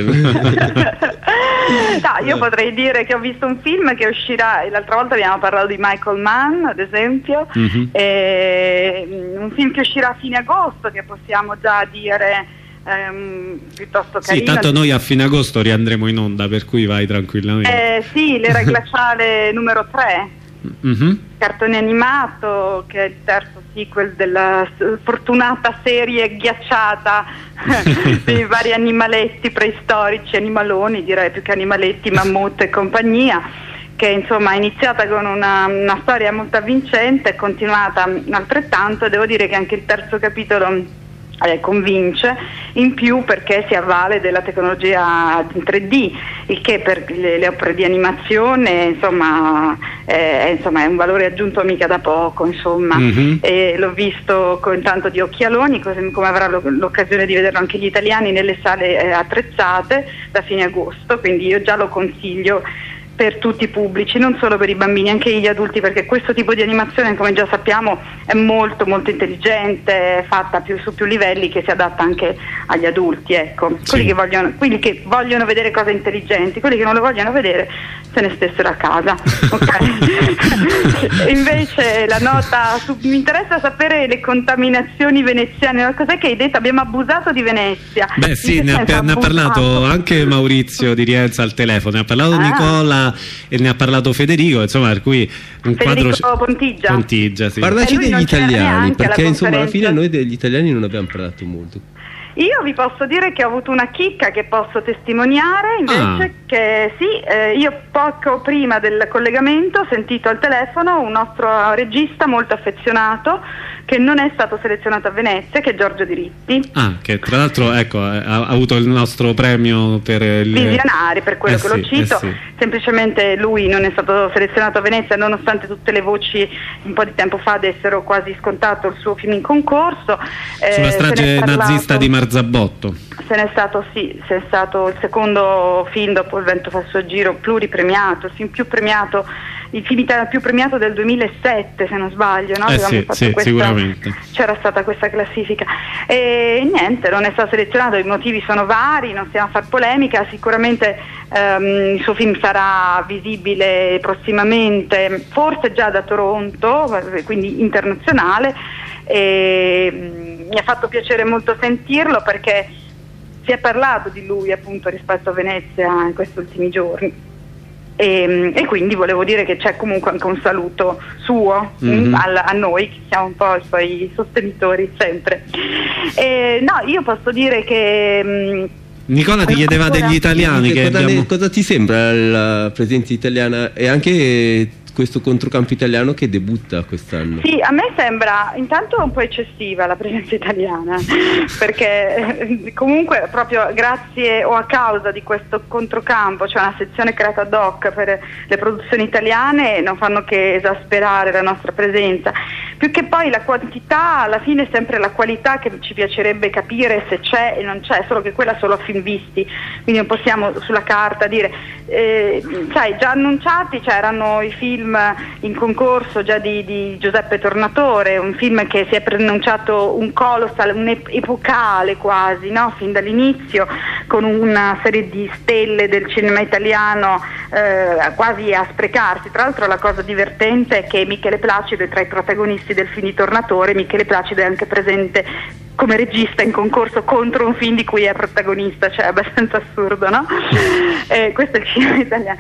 No, io potrei dire che ho visto un film che uscirà, l'altra volta abbiamo parlato di Michael Mann ad esempio, Mm-hmm. e, un film che uscirà a fine agosto che possiamo già dire ehm, piuttosto Sì, carino. tanto noi a fine agosto riandremo in onda, per cui vai tranquillamente. Eh, sì, l'era glaciale numero tre, Mm-hmm. cartone animato, che è il terzo sequel della s- fortunata serie ghiacciata dei vari animaletti preistorici, animaloni direi più che animaletti, mammut e compagnia, che insomma è iniziata con una, una storia molto avvincente, è continuata altrettanto. Devo dire che anche il terzo capitolo Eh, convince, in più perché si avvale della tecnologia in tre D, il che per le, le opere di animazione insomma, eh, insomma è un valore aggiunto mica da poco, insomma. Mm-hmm. E l'ho visto con tanto di occhialoni, così come avrà lo, l'occasione di vederlo anche gli italiani nelle sale eh, attrezzate da fine agosto, quindi io già lo consiglio per tutti i pubblici, non solo per i bambini, anche gli adulti, perché questo tipo di animazione, come già sappiamo, è molto molto intelligente, è fatta più, su più livelli, che si adatta anche agli adulti, ecco. Sì. Quelli che vogliono, quelli che vogliono vedere cose intelligenti, quelli che non le vogliono vedere se ne stessero a casa. Okay? Invece la nota su, mi interessa sapere le contaminazioni veneziane. Cos'è che hai detto? Abbiamo abusato di Venezia. Beh sì, ne ha, ne ha parlato anche Maurizio di Rienza al telefono, ne ha parlato Ah. Nicola Anna e ne ha parlato Federico, insomma, per cui un Federico quadro Pontigia. Pontigia, sì. Parlaci degli italiani, perché insomma alla fine conferenza. noi degli italiani non abbiamo parlato molto. Io vi posso dire che ho avuto una chicca che posso testimoniare, invece, Ah. che sì, eh, io poco prima del collegamento ho sentito al telefono un nostro regista molto affezionato che non è stato selezionato a Venezia, che è Giorgio Diritti. Ah, che tra l'altro ecco, ha, ha avuto il nostro premio per il Visionari, per quello Eh che sì, lo cito, eh sì. sulla se ne strage è parlato- nazista di Marzabotto. Se n'è stato, sì, se è stato il secondo film dopo Il vento fa il suo giro, pluripremiato, il film più premiato, il film italiano più premiato del duemilasette, se non sbaglio, no? Eh Avevamo sì, fatto sì, questa- sicuramente. c'era stata questa classifica e niente, non è stato selezionato, i motivi sono vari, non stiamo a far polemica, sicuramente ehm, il suo film sarà visibile prossimamente, forse già da Toronto, quindi internazionale, e mm, mi ha fatto piacere molto sentirlo perché si è parlato di lui appunto rispetto a Venezia in questi ultimi giorni. E, e quindi volevo dire che c'è comunque anche un saluto suo Mhm. mm, al- a noi che siamo un po' i suoi sostenitori sempre. E, no, io posso dire che mm, Nicola ti chiedeva Ancora? degli italiani che cosa, abbiamo... ne- cosa ti sembra la presenza italiana e anche questo controcampo italiano che debutta quest'anno? sì, a me sembra intanto un po' eccessiva la presenza italiana perché eh, comunque proprio grazie o a causa di questo controcampo, cioè una sezione creata ad hoc per le produzioni italiane, non fanno che esasperare la nostra presenza, più che poi la quantità alla fine è sempre la qualità che ci piacerebbe capire se c'è e non c'è, solo che quella solo a film visti, quindi non possiamo sulla carta dire eh, sai, già annunciati c'erano i film in concorso già di, di Giuseppe Tornatore, un film che si è preannunciato un colossal, un ep- epocale quasi, no? Fin dall'inizio, con una serie di stelle del cinema italiano eh, quasi a sprecarsi. Tra l'altro la cosa divertente è che Michele Placido è tra i protagonisti del film di Tornatore, Michele Placido è anche presente come regista in concorso contro un film di cui è protagonista, cioè è abbastanza assurdo, no? Eh, questo è il cinema italiano.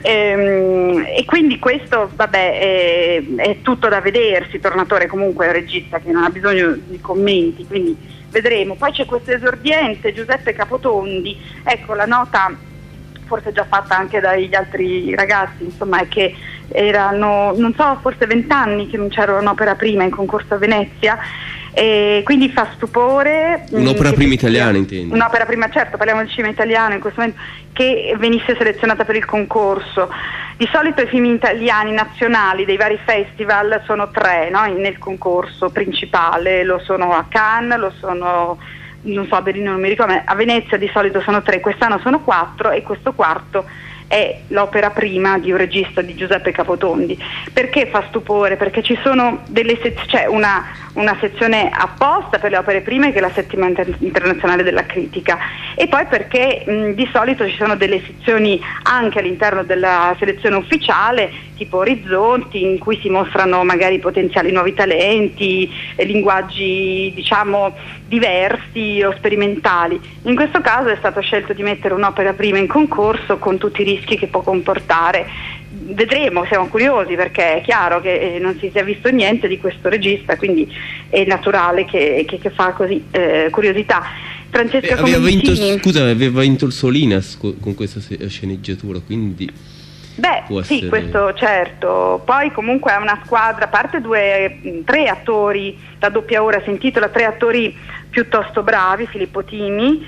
Ehm, e quindi questo, vabbè, è, è tutto da vedersi. Tornatore comunque è un regista che non ha bisogno di commenti, quindi vedremo. Poi c'è questo esordiente Giuseppe Capotondi, ecco la nota forse già fatta anche dagli altri ragazzi, insomma, è che erano, non so, forse vent'anni che non c'era un'opera prima in concorso a Venezia, e quindi fa stupore. Un'opera mh, prima che- italiana, intendi? Un'opera prima, certo, parliamo del cinema italiano in questo momento, che venisse selezionata per il concorso. Di solito i film italiani nazionali dei vari festival sono tre, no? Nel concorso principale, lo sono a Cannes, lo sono, non so, a Berlino non mi ricordo, ma a Venezia di solito sono tre, quest'anno sono quattro e questo quarto è l'opera prima di un regista, di Giuseppe Capotondi. Perché fa stupore? Perché ci sono delle sez- c'è una, una sezione apposta per le opere prime che è la Settimana Inter- Internazionale della Critica, e poi perché mh, di solito ci sono delle sezioni anche all'interno della selezione ufficiale, tipo Orizzonti, in cui si mostrano magari potenziali nuovi talenti, eh, linguaggi diciamo diversi o sperimentali. In questo caso è stato scelto di mettere un'opera prima in concorso con tutti i rischi che può comportare. Vedremo, siamo curiosi perché è chiaro che eh, non si sia visto niente di questo regista, quindi è naturale che, che, che fa così eh, curiosità. Francesca Eh, aveva vinto, Comencini- scusa, aveva vinto il Solinas co- con questa se- sceneggiatura, quindi Beh, può sì, essere- questo certo. Poi comunque è una squadra, a parte due, mh, tre attori, la doppia ora si intitola Tre attori piuttosto bravi, Filippo Timi,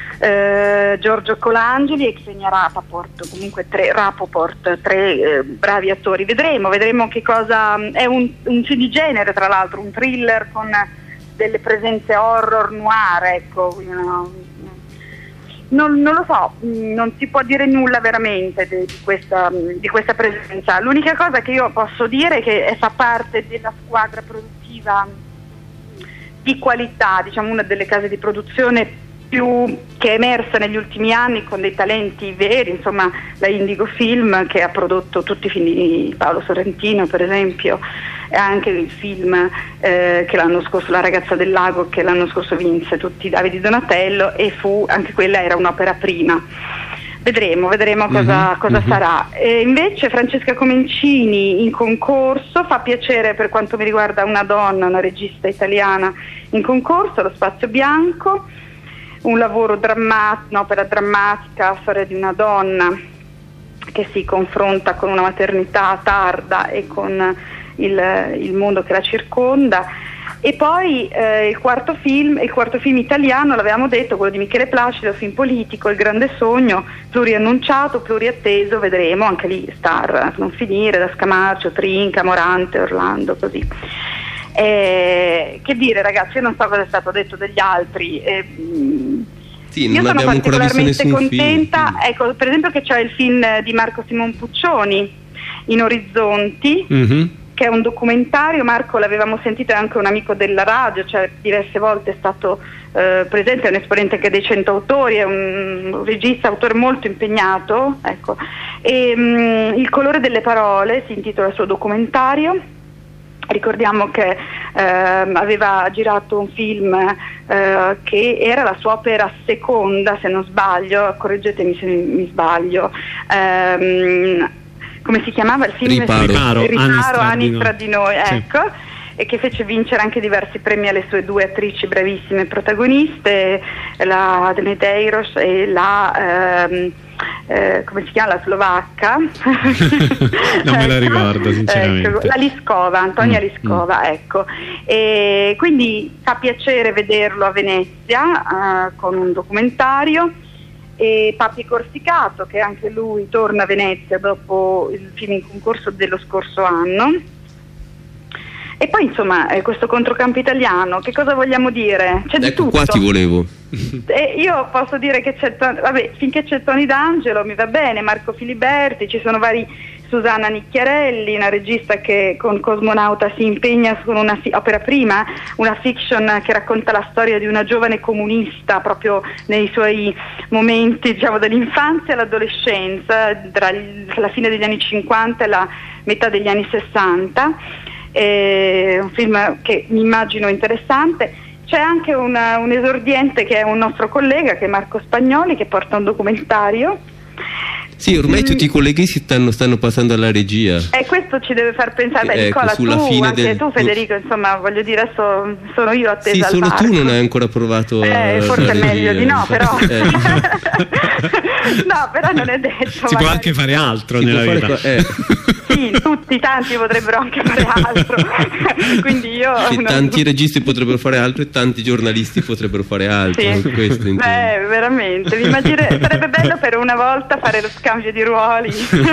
eh, Giorgio Colangeli e Xenia Rapaport, comunque tre, Rapoport, tre eh, bravi attori. Vedremo, vedremo che cosa, è un, un film di genere tra l'altro, un thriller con delle presenze horror noir, ecco, una- Non, non lo so, mh, non si può dire nulla veramente de- di, questa, mh, di questa presenza. L'unica cosa che io posso dire è che eh, fa parte della squadra produttiva di qualità, diciamo una delle case di produzione più che è emersa negli ultimi anni con dei talenti veri, insomma la Indigo Film che ha prodotto tutti i film di Paolo Sorrentino per esempio, e anche il film eh, che l'anno scorso, La ragazza del lago, che l'anno scorso vinse tutti i Davide Donatello, e fu, anche quella era un'opera prima. vedremo, vedremo cosa, Mm-hmm. cosa Mm-hmm. sarà. E invece Francesca Comencini in concorso, fa piacere per quanto mi riguarda una donna, una regista italiana in concorso, Lo spazio bianco, un lavoro drammatico, un'opera drammatica, storia di una donna che si confronta con una maternità tarda e con il, il mondo che la circonda. E poi eh, il quarto film, il quarto film italiano, l'avevamo detto, quello di Michele Placido, film politico, Il grande sogno, pluriannunciato, pluriatteso, vedremo, anche lì star a non finire, da Scamarcio, Trinca, Morante, Orlando, così. Eh, che dire, ragazzi, io non so cosa è stato detto degli altri. Eh, Sì, io non sono abbiamo ancora visto particolarmente nessun contenta, film. ecco, per esempio che c'è il film di Marco Simon Puccioni, In Orizzonti, Mm-hmm. che è un documentario. Marco l'avevamo sentito, è anche un amico della radio, cioè diverse volte è stato eh, presente, è un esponente anche dei cento autori, è un regista, autore molto impegnato, ecco. E, mh, Il colore delle parole si intitola il suo documentario. Ricordiamo che eh, aveva girato un film eh, che era la sua opera seconda, se non sbaglio, correggetemi se mi, mi sbaglio. Ehm, come si chiamava il film? Riparo. Riparo, Riparo, Anni Anni tra di noi, Sì. ecco, e che fece vincere anche diversi premi alle sue due attrici bravissime protagoniste, la de Medeiros e la ehm, eh, come si chiama, la slovacca? Non me la ricordo, sinceramente. Ecco, la Liskova, Antonia Mm, Liskova, ecco. E quindi fa piacere vederlo a Venezia eh, con un documentario. E Papi Corsicato, che anche lui torna a Venezia dopo il film in concorso dello scorso anno. E poi insomma eh, questo controcampo italiano, che cosa vogliamo dire? C'è di Ecco, tutto. qua ti volevo. E io posso dire che c'è, vabbè, finché c'è Tony D'Angelo mi va bene, Marco Filiberti, ci sono vari, Susanna Nicchiarelli, una regista che con Cosmonauta si impegna con una fi- opera prima, una fiction che racconta la storia di una giovane comunista proprio nei suoi momenti, diciamo, dell'infanzia e l'adolescenza, tra il- la fine degli anni cinquanta e la metà degli anni sessanta. È un film che mi immagino interessante. C'è anche una, un esordiente che è un nostro collega, che è Marco Spagnoli, che porta un documentario. Sì, ormai Mm. tutti i colleghi si stanno, stanno passando alla regia. E questo ci deve far pensare, beh, Ecco, Nicola, sulla tu, fine anche del- tu Federico, insomma, voglio dire, adesso sono io attesa Sì, al solo varco. tu non hai ancora provato a Eh, forse la è meglio regia. di no, però. Eh. No, però non è detto. Si può magari. anche fare altro Si nella può vita. fare co- eh. Sì, tutti, tanti potrebbero anche fare altro. Quindi io... Sì, non- tanti registi potrebbero fare altro e tanti giornalisti potrebbero fare altro. Sì. Questo intendo. Beh, veramente, mi immagine- sarebbe bello per una volta fare lo scambio di ruoli.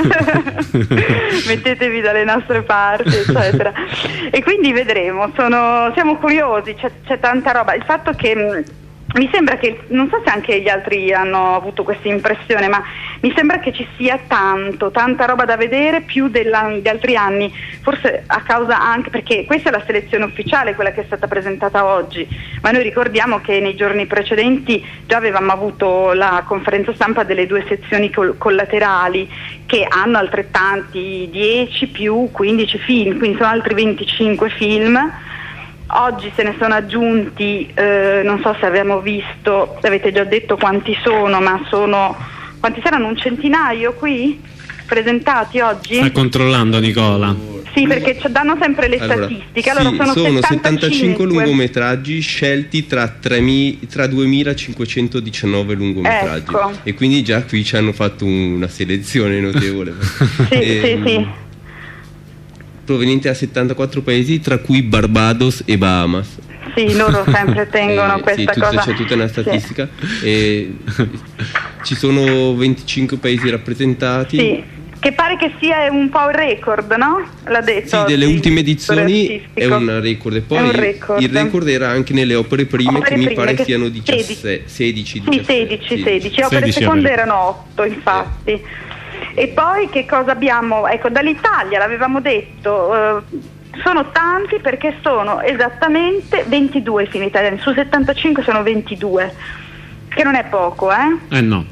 Mettetevi dalle nostre parti, eccetera. E quindi vedremo, sono, siamo curiosi, c'è, c'è tanta roba. Il fatto che mh, mi sembra che, non so se anche gli altri hanno avuto questa impressione, ma mi sembra che ci sia tanto, tanta roba da vedere, più della, di altri anni, forse a causa anche, perché questa è la selezione ufficiale, quella che è stata presentata oggi, ma noi ricordiamo che nei giorni precedenti già avevamo avuto la conferenza stampa delle due sezioni col- collaterali, che hanno altrettanti dieci più quindici film, quindi sono altri venticinque film. Oggi se ne sono aggiunti, eh, non so se abbiamo visto, avete già detto quanti sono, ma sono, quanti saranno, un centinaio qui presentati oggi? Sta controllando Nicola. Sì, perché ci danno sempre le Allora, statistiche. Allora sì, sono, sono settantacinque settantacinque lungometraggi scelti tra, tremi tra duemilacinquecentodiciannove lungometraggi. Ecco. E quindi già qui ci hanno fatto una selezione notevole. Sì, E, sì, sì. Proveniente da settantaquattro paesi, tra cui Barbados e Bahamas. Sì, loro sempre tengono Eh, questa sì, tutta- cosa. c'è tutta una Sì. statistica. E ci sono venticinque paesi rappresentati. Sì, che pare che sia un po' il record, no? L'ha detto. Sì, delle oggi ultime il edizioni direttore è artistico. un record. E poi È un record. il record era anche nelle opere prime, Opere che mi prime pare che- siano sedici. diciassette, sedici, Sì, sedici, sedici, opere sedici seconde opere. erano otto, infatti. E poi che cosa abbiamo? Ecco, dall'Italia l'avevamo detto, eh, sono tanti perché sono esattamente ventidue film italiani, su settantacinque sono ventidue, che non è poco, eh? Eh no.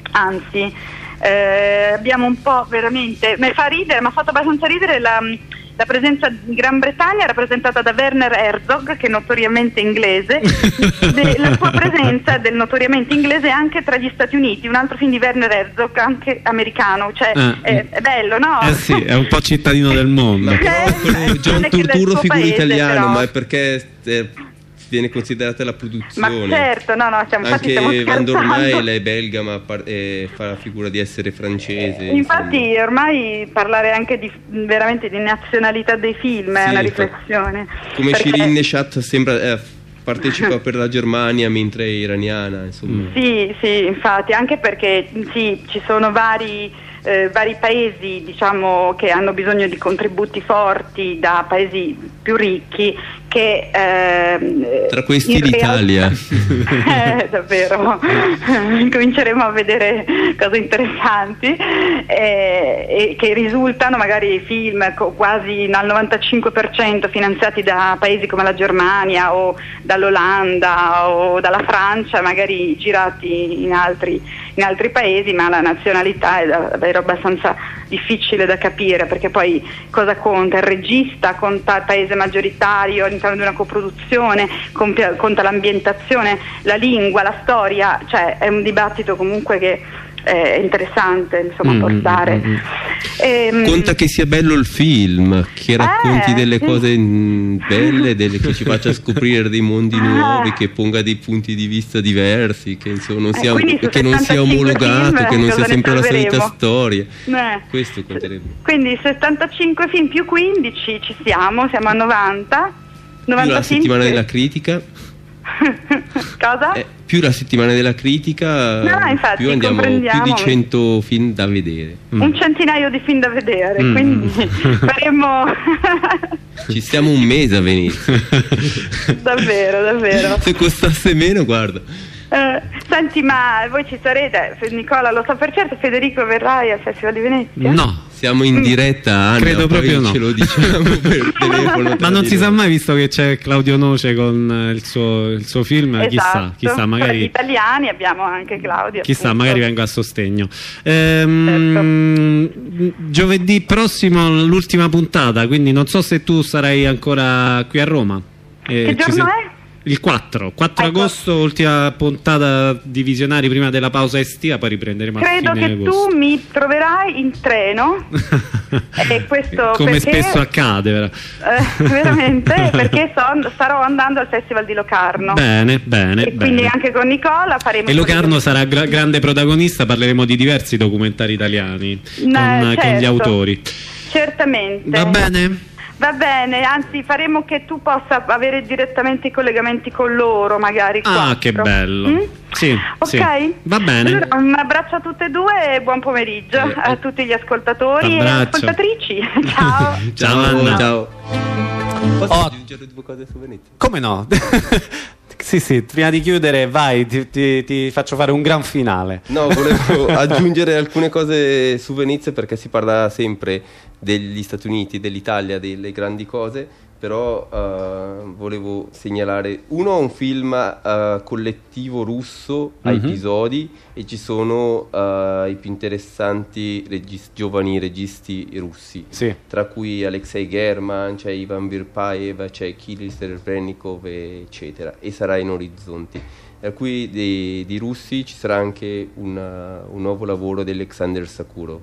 Anzi, eh, abbiamo un po' veramente, mi fa ridere, mi ha fatto abbastanza ridere la, la presenza in Gran Bretagna è rappresentata da Werner Herzog, che è notoriamente inglese, de, la sua presenza del notoriamente inglese anche tra gli Stati Uniti, un altro film di Werner Herzog anche americano, cioè ah, è, è bello, no? Eh sì, è un po' cittadino del mondo. Ma però quello John Turturro figura paese, italiano, però. ma è perché eh, viene considerata la produzione. Ma certo, no, no, stiamo, infatti stiamo anche Van scherzando. Dormael è belga, ma par- eh, fa la figura di essere francese. Eh, infatti ormai parlare anche di veramente di nazionalità dei film è Sì, una infatti. riflessione. Come perché- Shirin Neshat sembra eh, partecipa per la Germania mentre è iraniana, insomma. Sì, sì, infatti, anche perché sì, ci sono vari, eh, vari paesi, diciamo, che hanno bisogno di contributi forti da paesi più ricchi che ehm, Tra questi in l'Italia. realtà- eh, davvero cominceremo a vedere cose interessanti eh, e che risultano magari film co- quasi al novantacinque per cento finanziati da paesi come la Germania o dall'Olanda o dalla Francia, magari girati in altri, in altri paesi, ma la nazionalità è davvero abbastanza difficile da capire, perché poi cosa conta? Il regista, conta il paese maggioritario all'interno di una coproduzione, compia- conta l'ambientazione, la lingua, la storia, cioè è un dibattito comunque che è interessante, insomma, Mm, portare. mm, mm. Ehm, Conta che sia bello il film, che racconti Eh, delle sì. cose mm, belle, delle, che ci faccia scoprire dei mondi nuovi, Ah. che ponga dei punti di vista diversi, che, insomma, non Eh, sia, quindi su che non sia settantacinque omologato, film, che non cosa sia ne sempre la solita salveremo? storia. eh. Questo conterebbe. Quindi settantacinque film più quindici ci siamo, siamo a novanta. Più novanta la film settimana che- della critica, Cosa? eh, più la settimana della critica, No, no, infatti, più andiamo più comprendiamo. di cento film da vedere. Un centinaio di film da vedere, Mm. quindi faremo Ci stiamo un mese a Venezia. davvero, davvero. Se costasse meno, guarda. Eh, senti, ma voi ci sarete? Nicola lo sa per certo, Federico verrai al Festival di Venezia? No, Siamo in diretta, Anna, Credo poi proprio no. ce lo diciamo per telefono. ma tra non di si sa noi. mai, visto che c'è Claudio Noce con eh, il suo, il suo film, Esatto. chissà, chissà, Tra gli magari, italiani abbiamo anche Claudio. chissà, appunto. magari vengo a sostegno. Ehm, Giovedì prossimo l'ultima puntata, quindi non so se tu sarai ancora qui a Roma. Eh, Che ci giorno sen- è? Il quattro, quattro Ecco. agosto, ultima puntata di Visionari prima della pausa estiva, poi riprenderemo Credo a fine che agosto. tu mi troverai in treno e questo come perché, spesso accade, vero? eh, veramente perché so- starò andando al Festival di Locarno. Bene, bene, E quindi bene. anche con Nicola faremo E Locarno quello- sarà gra- grande protagonista, parleremo di diversi documentari italiani con, Eh, con gli certo. autori. Certamente. Va bene? Va bene, anzi faremo che tu possa avere direttamente i collegamenti con loro, magari. Ah, che quattro. bello. Mm? Sì, Ok, sì. Va bene. Allora, un abbraccio a tutte e due e buon pomeriggio Eh, a tutti gli ascoltatori e Abbraccio. ascoltatrici. Ciao. Ciao, Anna. Ciao. Posso Oh. aggiungere due cose su Venezia? Come no? Sì, sì, prima di chiudere, vai, ti, ti- ti faccio fare un gran finale. No, volevo aggiungere alcune cose su Venezia, perché si parla sempre degli Stati Uniti, dell'Italia, delle grandi cose, però eh, volevo segnalare uno, un film eh, collettivo russo a Mhm. episodi, e ci sono eh, i più interessanti regis- giovani registi russi, Sì. tra cui Alexei German, c'è Ivan Virpaev, c'è Kirill Serebrennikov, eccetera, e sarà in Orizzonti. Tra cui di, di russi ci sarà anche una- un nuovo lavoro di Alexander Sakurov.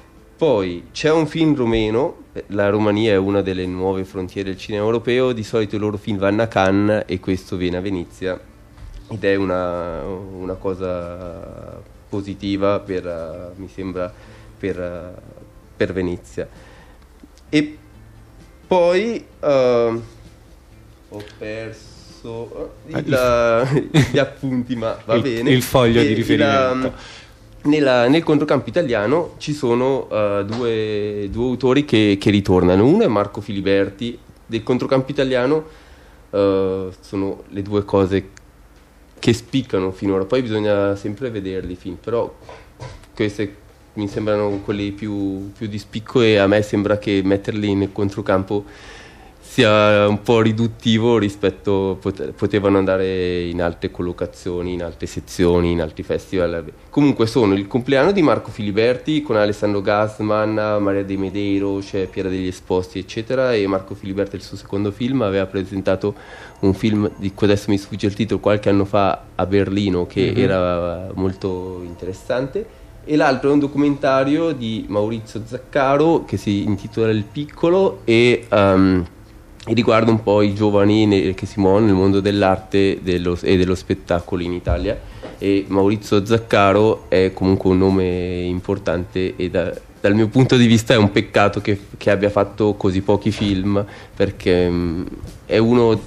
Poi c'è un film rumeno, la Romania è una delle nuove frontiere del cinema europeo, di solito i loro film vanno a Cannes e questo viene a Venezia, ed è una, una cosa positiva per, eh, mi sembra, per, eh, per Venezia. E poi eh, ho perso eh, il- gli appunti, ma va Il- bene. il foglio di E riferimento. il, nella- nel controcampo italiano ci sono eh, due, due autori che, che ritornano. Uno è Marco Filiberti. Del controcampo italiano eh, sono le due cose che spiccano finora, poi bisogna sempre vederli i film, però queste mi sembrano quelli più, più di spicco, e a me sembra che metterli nel controcampo sia un po' riduttivo rispetto, pot- potevano andare in altre collocazioni, in altre sezioni, in altri festival. Comunque sono il compleanno di Marco Filiberti con Alessandro Gassman, Maria De Medeiro, c'è Piera degli Esposti eccetera, e Marco Filiberti il suo secondo film aveva presentato un film di cui adesso mi sfugge il titolo qualche anno fa a Berlino che mm-hmm. era molto interessante, e l'altro è un documentario di Maurizio Zaccaro che si intitola Il Piccolo e um, riguarda un po' i giovani che si muovono nel mondo dell'arte dello, e dello spettacolo in Italia, e Maurizio Zaccaro è comunque un nome importante e da, dal mio punto di vista è un peccato che, che abbia fatto così pochi film, perché um, è uno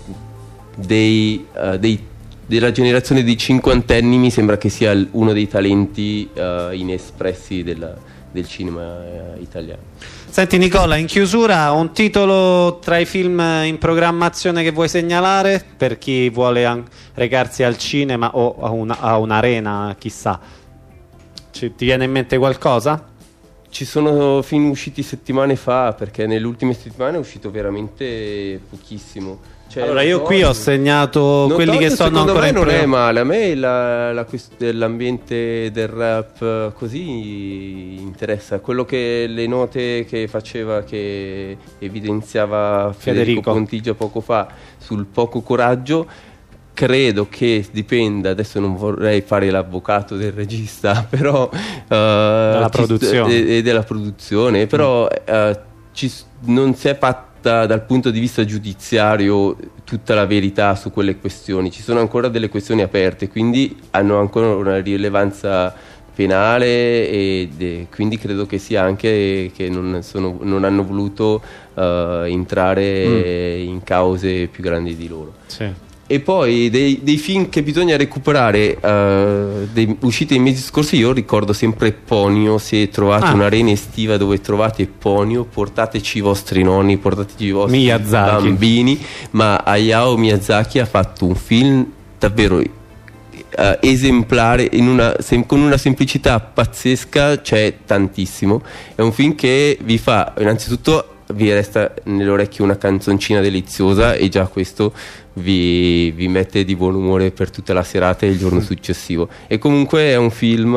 dei, uh, dei della generazione di cinquantenni, mi sembra che sia uno dei talenti uh, inespressi della, del cinema uh, italiano. Senti Nicola, in chiusura un titolo tra i film in programmazione che vuoi segnalare per chi vuole an- recarsi al cinema o a, una, a un'arena, chissà. Ci, ti viene in mente qualcosa? Ci sono film usciti settimane fa, perché nelle ultime settimane è uscito veramente pochissimo. Cioè, allora io qui ho segnato quelli che sono ancora in non pre- è male, a me la, la quest- l'ambiente del rap così interessa, quello che le note che faceva, che evidenziava Federico, Federico Pontigia poco fa sul poco coraggio, credo che dipenda, adesso non vorrei fare l'avvocato del regista, però uh, della produzione e, e della produzione, però uh, ci, non si è fatta dal punto di vista giudiziario tutta la verità su quelle questioni, ci sono ancora delle questioni aperte, quindi hanno ancora una rilevanza penale e de, quindi credo che sia anche che non, sono, non hanno voluto uh, entrare mm. in cause più grandi di loro. Sì. E poi dei, dei film che bisogna recuperare uh, dei, usciti nei mesi scorsi, io ricordo sempre Ponyo. Se trovate ah. un'arena estiva dove trovate Ponyo, portateci i vostri nonni, portateci i vostri Miyazaki. bambini, ma Hayao Miyazaki ha fatto un film davvero uh, esemplare, in una, sem- con una semplicità pazzesca, c'è tantissimo. È un film che vi fa, innanzitutto vi resta nelle orecchie una canzoncina deliziosa e già questo vi, vi mette di buon umore per tutta la serata e il giorno successivo, e comunque è un film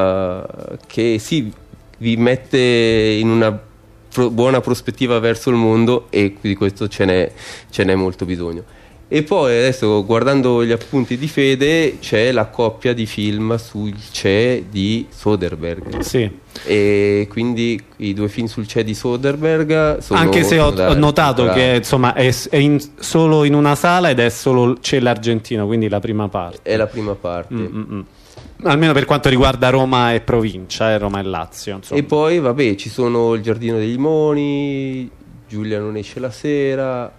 uh, che sì, vi mette in una pro- buona prospettiva verso il mondo, e di questo ce n'è, ce n'è molto bisogno. E poi adesso, guardando gli appunti di Fede, c'è la coppia di film sul C E di Soderbergh. Sì. E quindi i due film sul C E di Soderbergh sono, anche se ho, da, ho notato da, che insomma è, è in, solo in una sala ed è solo c'è l'Argentino, quindi la prima parte. È la prima parte. Mm-mm. Almeno per quanto riguarda Roma e provincia, eh, Roma e Lazio, insomma. E poi vabbè, ci sono Il Giardino degli Moni, Giulia non esce la sera.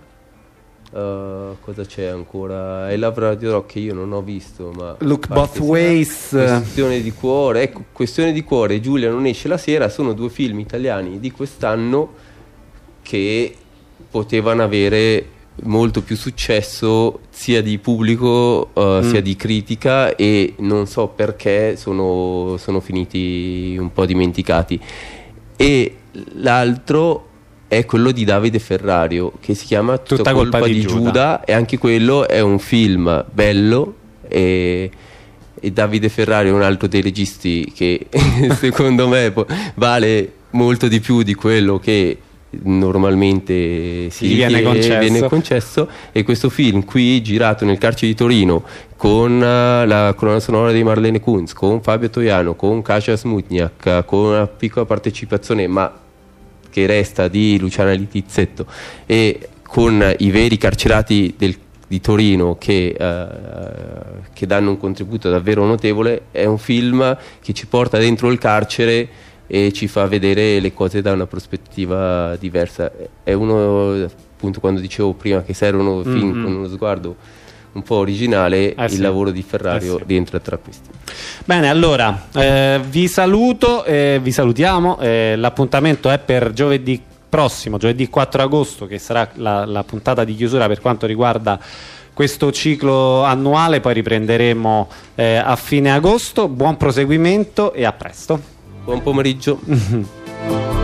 Uh, cosa c'è ancora? E Lavra di Rock che io non ho visto, ma Look Both Ways, Questione di cuore, ecco, Questione di cuore e Giulia non esce la sera sono due film italiani di quest'anno che potevano avere molto più successo sia di pubblico uh, mm. sia di critica, e non so perché sono, sono finiti un po' dimenticati. E l'altro è quello di Davide Ferrario che si chiama Tutta, Tutta colpa, colpa di, di Giuda. Giuda, e anche quello è un film bello, e, e Davide Ferrario è un altro dei registi che secondo me vale molto di più di quello che normalmente si viene concesso. viene concesso, e questo film qui, girato nel carcere di Torino con la colonna sonora di Marlene Kunz, con Fabio Toiano, con Kasia Smutniak, con una piccola partecipazione ma che resta di Luciana Litizzetto, e con i veri carcerati del, di Torino che, uh, che danno un contributo davvero notevole, è un film che ci porta dentro il carcere e ci fa vedere le cose da una prospettiva diversa. È uno, appunto, quando dicevo prima che servono mm-hmm. film con uno sguardo un po' originale, eh il sì. lavoro di Ferrario eh sì. rientra tra questi. Bene, allora eh, vi saluto, eh, vi salutiamo, eh, l'appuntamento è per giovedì prossimo, giovedì quattro agosto, che sarà la, la puntata di chiusura per quanto riguarda questo ciclo annuale, poi riprenderemo eh, a fine agosto. Buon proseguimento e a presto. Buon pomeriggio.